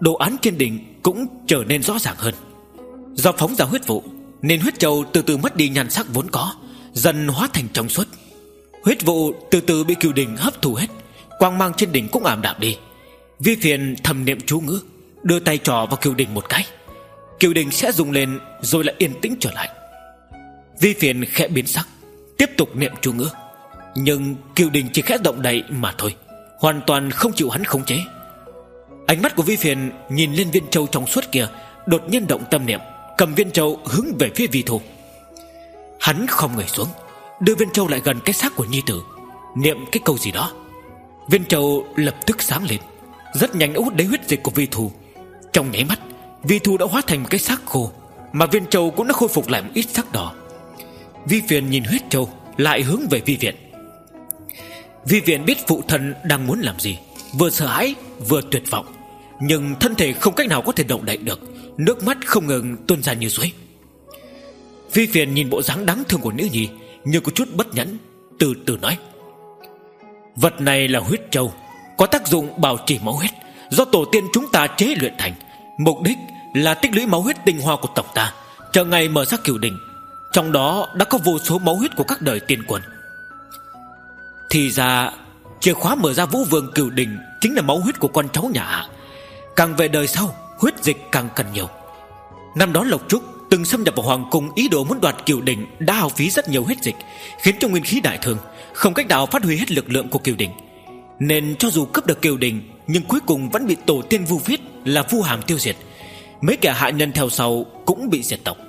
đồ án trên đỉnh cũng trở nên rõ ràng hơn. Do phóng ra huyết vụ nên huyết châu từ từ mất đi nhan sắc vốn có, dần hóa thành trong suốt. Huyết vụ từ từ bị cửu đỉnh hấp thụ hết, quang mang trên đỉnh cũng ảm đạm đi. Vi Phiền thầm niệm chú ngữ, đưa tay trỏ vào cửu đỉnh một cái. Cửu đỉnh sẽ rung lên rồi lại yên tĩnh trở lại. Vi Phiền khẽ biến sắc, tiếp tục niệm chú ngữ, nhưng cửu đỉnh chỉ khẽ động đậy mà thôi, hoàn toàn không chịu hắn khống chế. Ánh mắt của Vi Phiền nhìn lên viên châu trong suốt kia, đột nhiên động tâm niệm, cầm viên châu hướng về phía Vi Thu. Hắn khom người xuống, đưa viên châu lại gần cái xác của nhi tử, niệm cái câu gì đó. Viên châu lập tức sáng lên, rất nhanh đã hút lấy huyết dịch của Vi Thu. Trong nháy mắt, Vi Thu đã hóa thành một cái xác khô, mà viên châu cũng đã khôi phục lại một ít sắc đỏ. Vi Phiền nhìn huyết châu, lại hướng về Vi Viện. Vi Viện biết phụ thân đang muốn làm gì, vừa sợ hãi vừa tuyệt vọng, nhưng thân thể không cách nào có thể động đậy được, nước mắt không ngừng tuôn ra như suối. Vi Phiền nhìn bộ dáng đáng thương của nữ nhi, như có chút bất nhẫn, từ từ nói: vật này là huyết châu, có tác dụng bảo trì máu huyết, do tổ tiên chúng ta chế luyện thành, mục đích là tích lũy máu huyết tinh hoa của tộc ta, chờ ngày mở ra cửu đỉnh. Trong đó đã có vô số máu huyết của các đời tiên quân. Thì ra chìa khóa mở ra Vũ Vương cửu đỉnh chính là máu huyết của con cháu nhà Hạ. Càng về đời sau, huyết dịch càng cần nhiều. Năm đó Lộc Trúc từng xâm nhập vào hoàng cung, ý đồ muốn đoạt cửu đỉnh, đã hao phí rất nhiều huyết dịch, khiến cho nguyên khí đại thương, không cách nào phát huy hết lực lượng của cửu đỉnh. Nên cho dù cướp được cửu đỉnh, nhưng cuối cùng vẫn bị tổ tiên Vu Phiết là Vu Hàm tiêu diệt. Mấy kẻ hạ nhân theo sau cũng bị diệt tộc.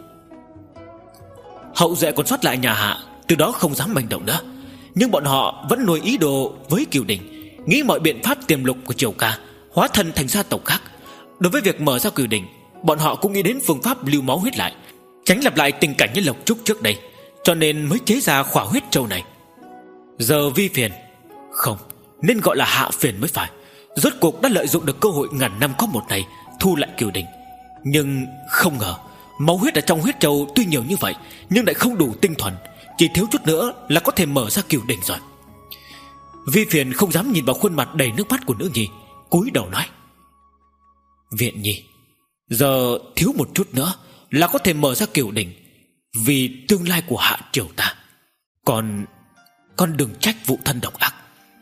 Hậu duệ còn sót lại nhà Hạ từ đó không dám manh động nữa, nhưng bọn họ vẫn nuôi ý đồ với cửu đỉnh, nghĩ mọi biện pháp tiềm lục của Triều Ca, hóa thân thành gia tộc khác. Đối với việc mở ra cửu đỉnh, bọn họ cũng nghĩ đến phương pháp lưu máu huyết lại, tránh lặp lại tình cảnh như Lộc Trúc trước đây, cho nên mới chế ra khỏa huyết châu này. Giờ Vi Phiền, không, nên gọi là Hạ Phiền mới phải, rốt cuộc đã lợi dụng được cơ hội ngàn năm có một này, thu lại cửu đỉnh. Nhưng không ngờ máu huyết ở trong huyết châu tuy nhiều như vậy, nhưng lại không đủ tinh thuần, chỉ thiếu chút nữa là có thể mở ra cửu đỉnh rồi. Vi Phiền không dám nhìn vào khuôn mặt đầy nước mắt của nữ nhi, cúi đầu nói: Viện nhi, giờ thiếu một chút nữa là có thể mở ra cửu đỉnh, vì tương lai của Hạ triều ta. Còn Con đừng trách vụ thân độc ác.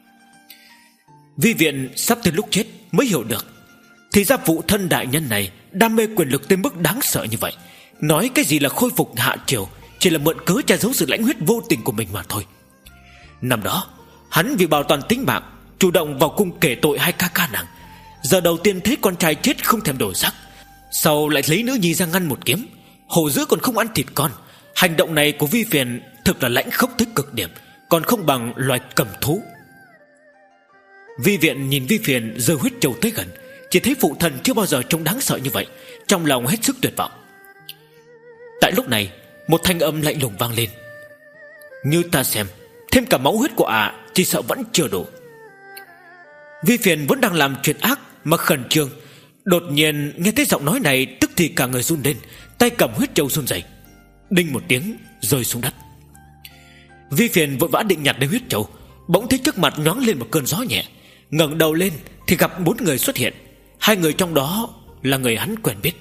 Vi Viện sắp tới lúc chết mới hiểu được, thì ra phụ thân đại nhân này đam mê quyền lực tới mức đáng sợ như vậy. Nói cái gì là khôi phục Hạ triều, chỉ là mượn cớ che giấu sự lãnh huyết vô tình của mình mà thôi. Năm đó hắn vì bảo toàn tính mạng, chủ động vào cung kể tội hai ca ca nàng. Giờ đầu tiên thấy con trai chết không thèm đổi sắc, sau lại lấy nữ nhi ra ngăn một kiếm. Hổ dữ còn không ăn thịt con. Hành động này của Vi Phiền thực là lãnh khốc tới cực điểm, còn không bằng loài cầm thú. Vi Viện nhìn Vi Phiền giơ huyết châu tới gần, chỉ thấy phụ thân chưa bao giờ trông đáng sợ như vậy, trong lòng hết sức tuyệt vọng. Tại lúc này, một thanh âm lạnh lùng vang lên: Như ta xem, thêm cả máu huyết của ả à, chỉ sợ vẫn chưa đủ. Vi Phiền vẫn đang làm chuyện ác mà khẩn trương, đột nhiên nghe thấy giọng nói này, tức thì cả người run lên, tay cầm huyết châu run rẩy, đinh một tiếng rơi xuống đất. Vi Phiền vội vã định nhặt lấy huyết châu, bỗng thấy trước mặt nhoáng lên một cơn gió nhẹ, ngẩng đầu lên thì gặp bốn người xuất hiện. Hai người trong đó là người hắn quen biết.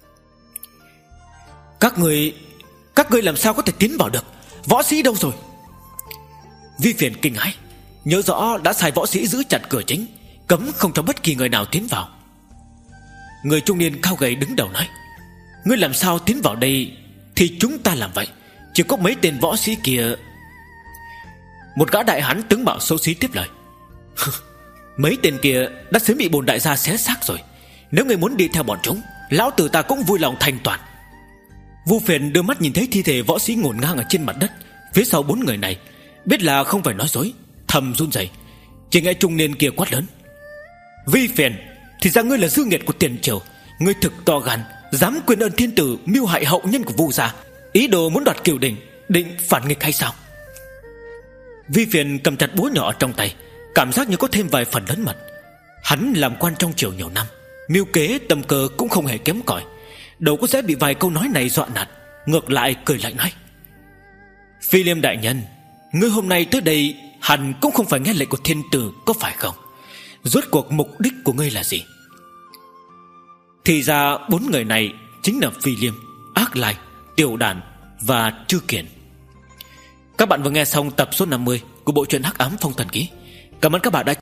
Các người Các người làm sao có thể tiến vào được? Võ sĩ đâu rồi? Vi Phiền kinh hãi, nhớ rõ đã sai võ sĩ giữ chặt cửa chính, cấm không cho bất kỳ người nào tiến vào. Người trung niên cao gầy đứng đầu nói: Ngươi làm sao tiến vào đây thì chúng ta làm vậy, chỉ có mấy tên võ sĩ kia. Một gã đại hán tướng mạo xấu xí tiếp lời: Mấy tên kia đã sớm bị bổn đại gia xé xác rồi, nếu ngươi muốn đi theo bọn chúng, lão tử ta cũng vui lòng thành toàn. Vu Phiền đưa mắt nhìn thấy thi thể võ sĩ ngổn ngang ở trên mặt đất phía sau bốn người này, biết là không phải nói dối, thầm run rẩy. Chỉ nghe trung niên kia quát lớn: Vi Phiền, thì ra ngươi là dư nghiệt của tiền triều, ngươi thực to gan, dám quên ơn thiên tử, mưu hại hậu nhân của Vu gia, ý đồ muốn đoạt cửu đỉnh, định phản nghịch hay sao? Vi Phiền cầm chặt búa nhỏ trong tay, cảm giác như có thêm vài phần lớn mật. Hắn làm quan trong triều nhiều năm, mưu kế tâm cơ cũng không hề kém cỏi, đâu có dễ bị vài câu nói này dọa nạt. Ngược lại cười lạnh nói: Phi Liêm đại nhân, ngươi hôm nay tới đây hẳn cũng không phải nghe lệnh của thiên tử, có phải không? Rốt cuộc mục đích của ngươi là gì? Thì ra bốn người này chính là Phi Liêm, Ác Lai, Tiểu Đàn và Trư Kiền. Các bạn vừa nghe xong tập số năm mươi của bộ truyện Hắc Ám Phong Thần Ký. Cảm ơn các bạn đã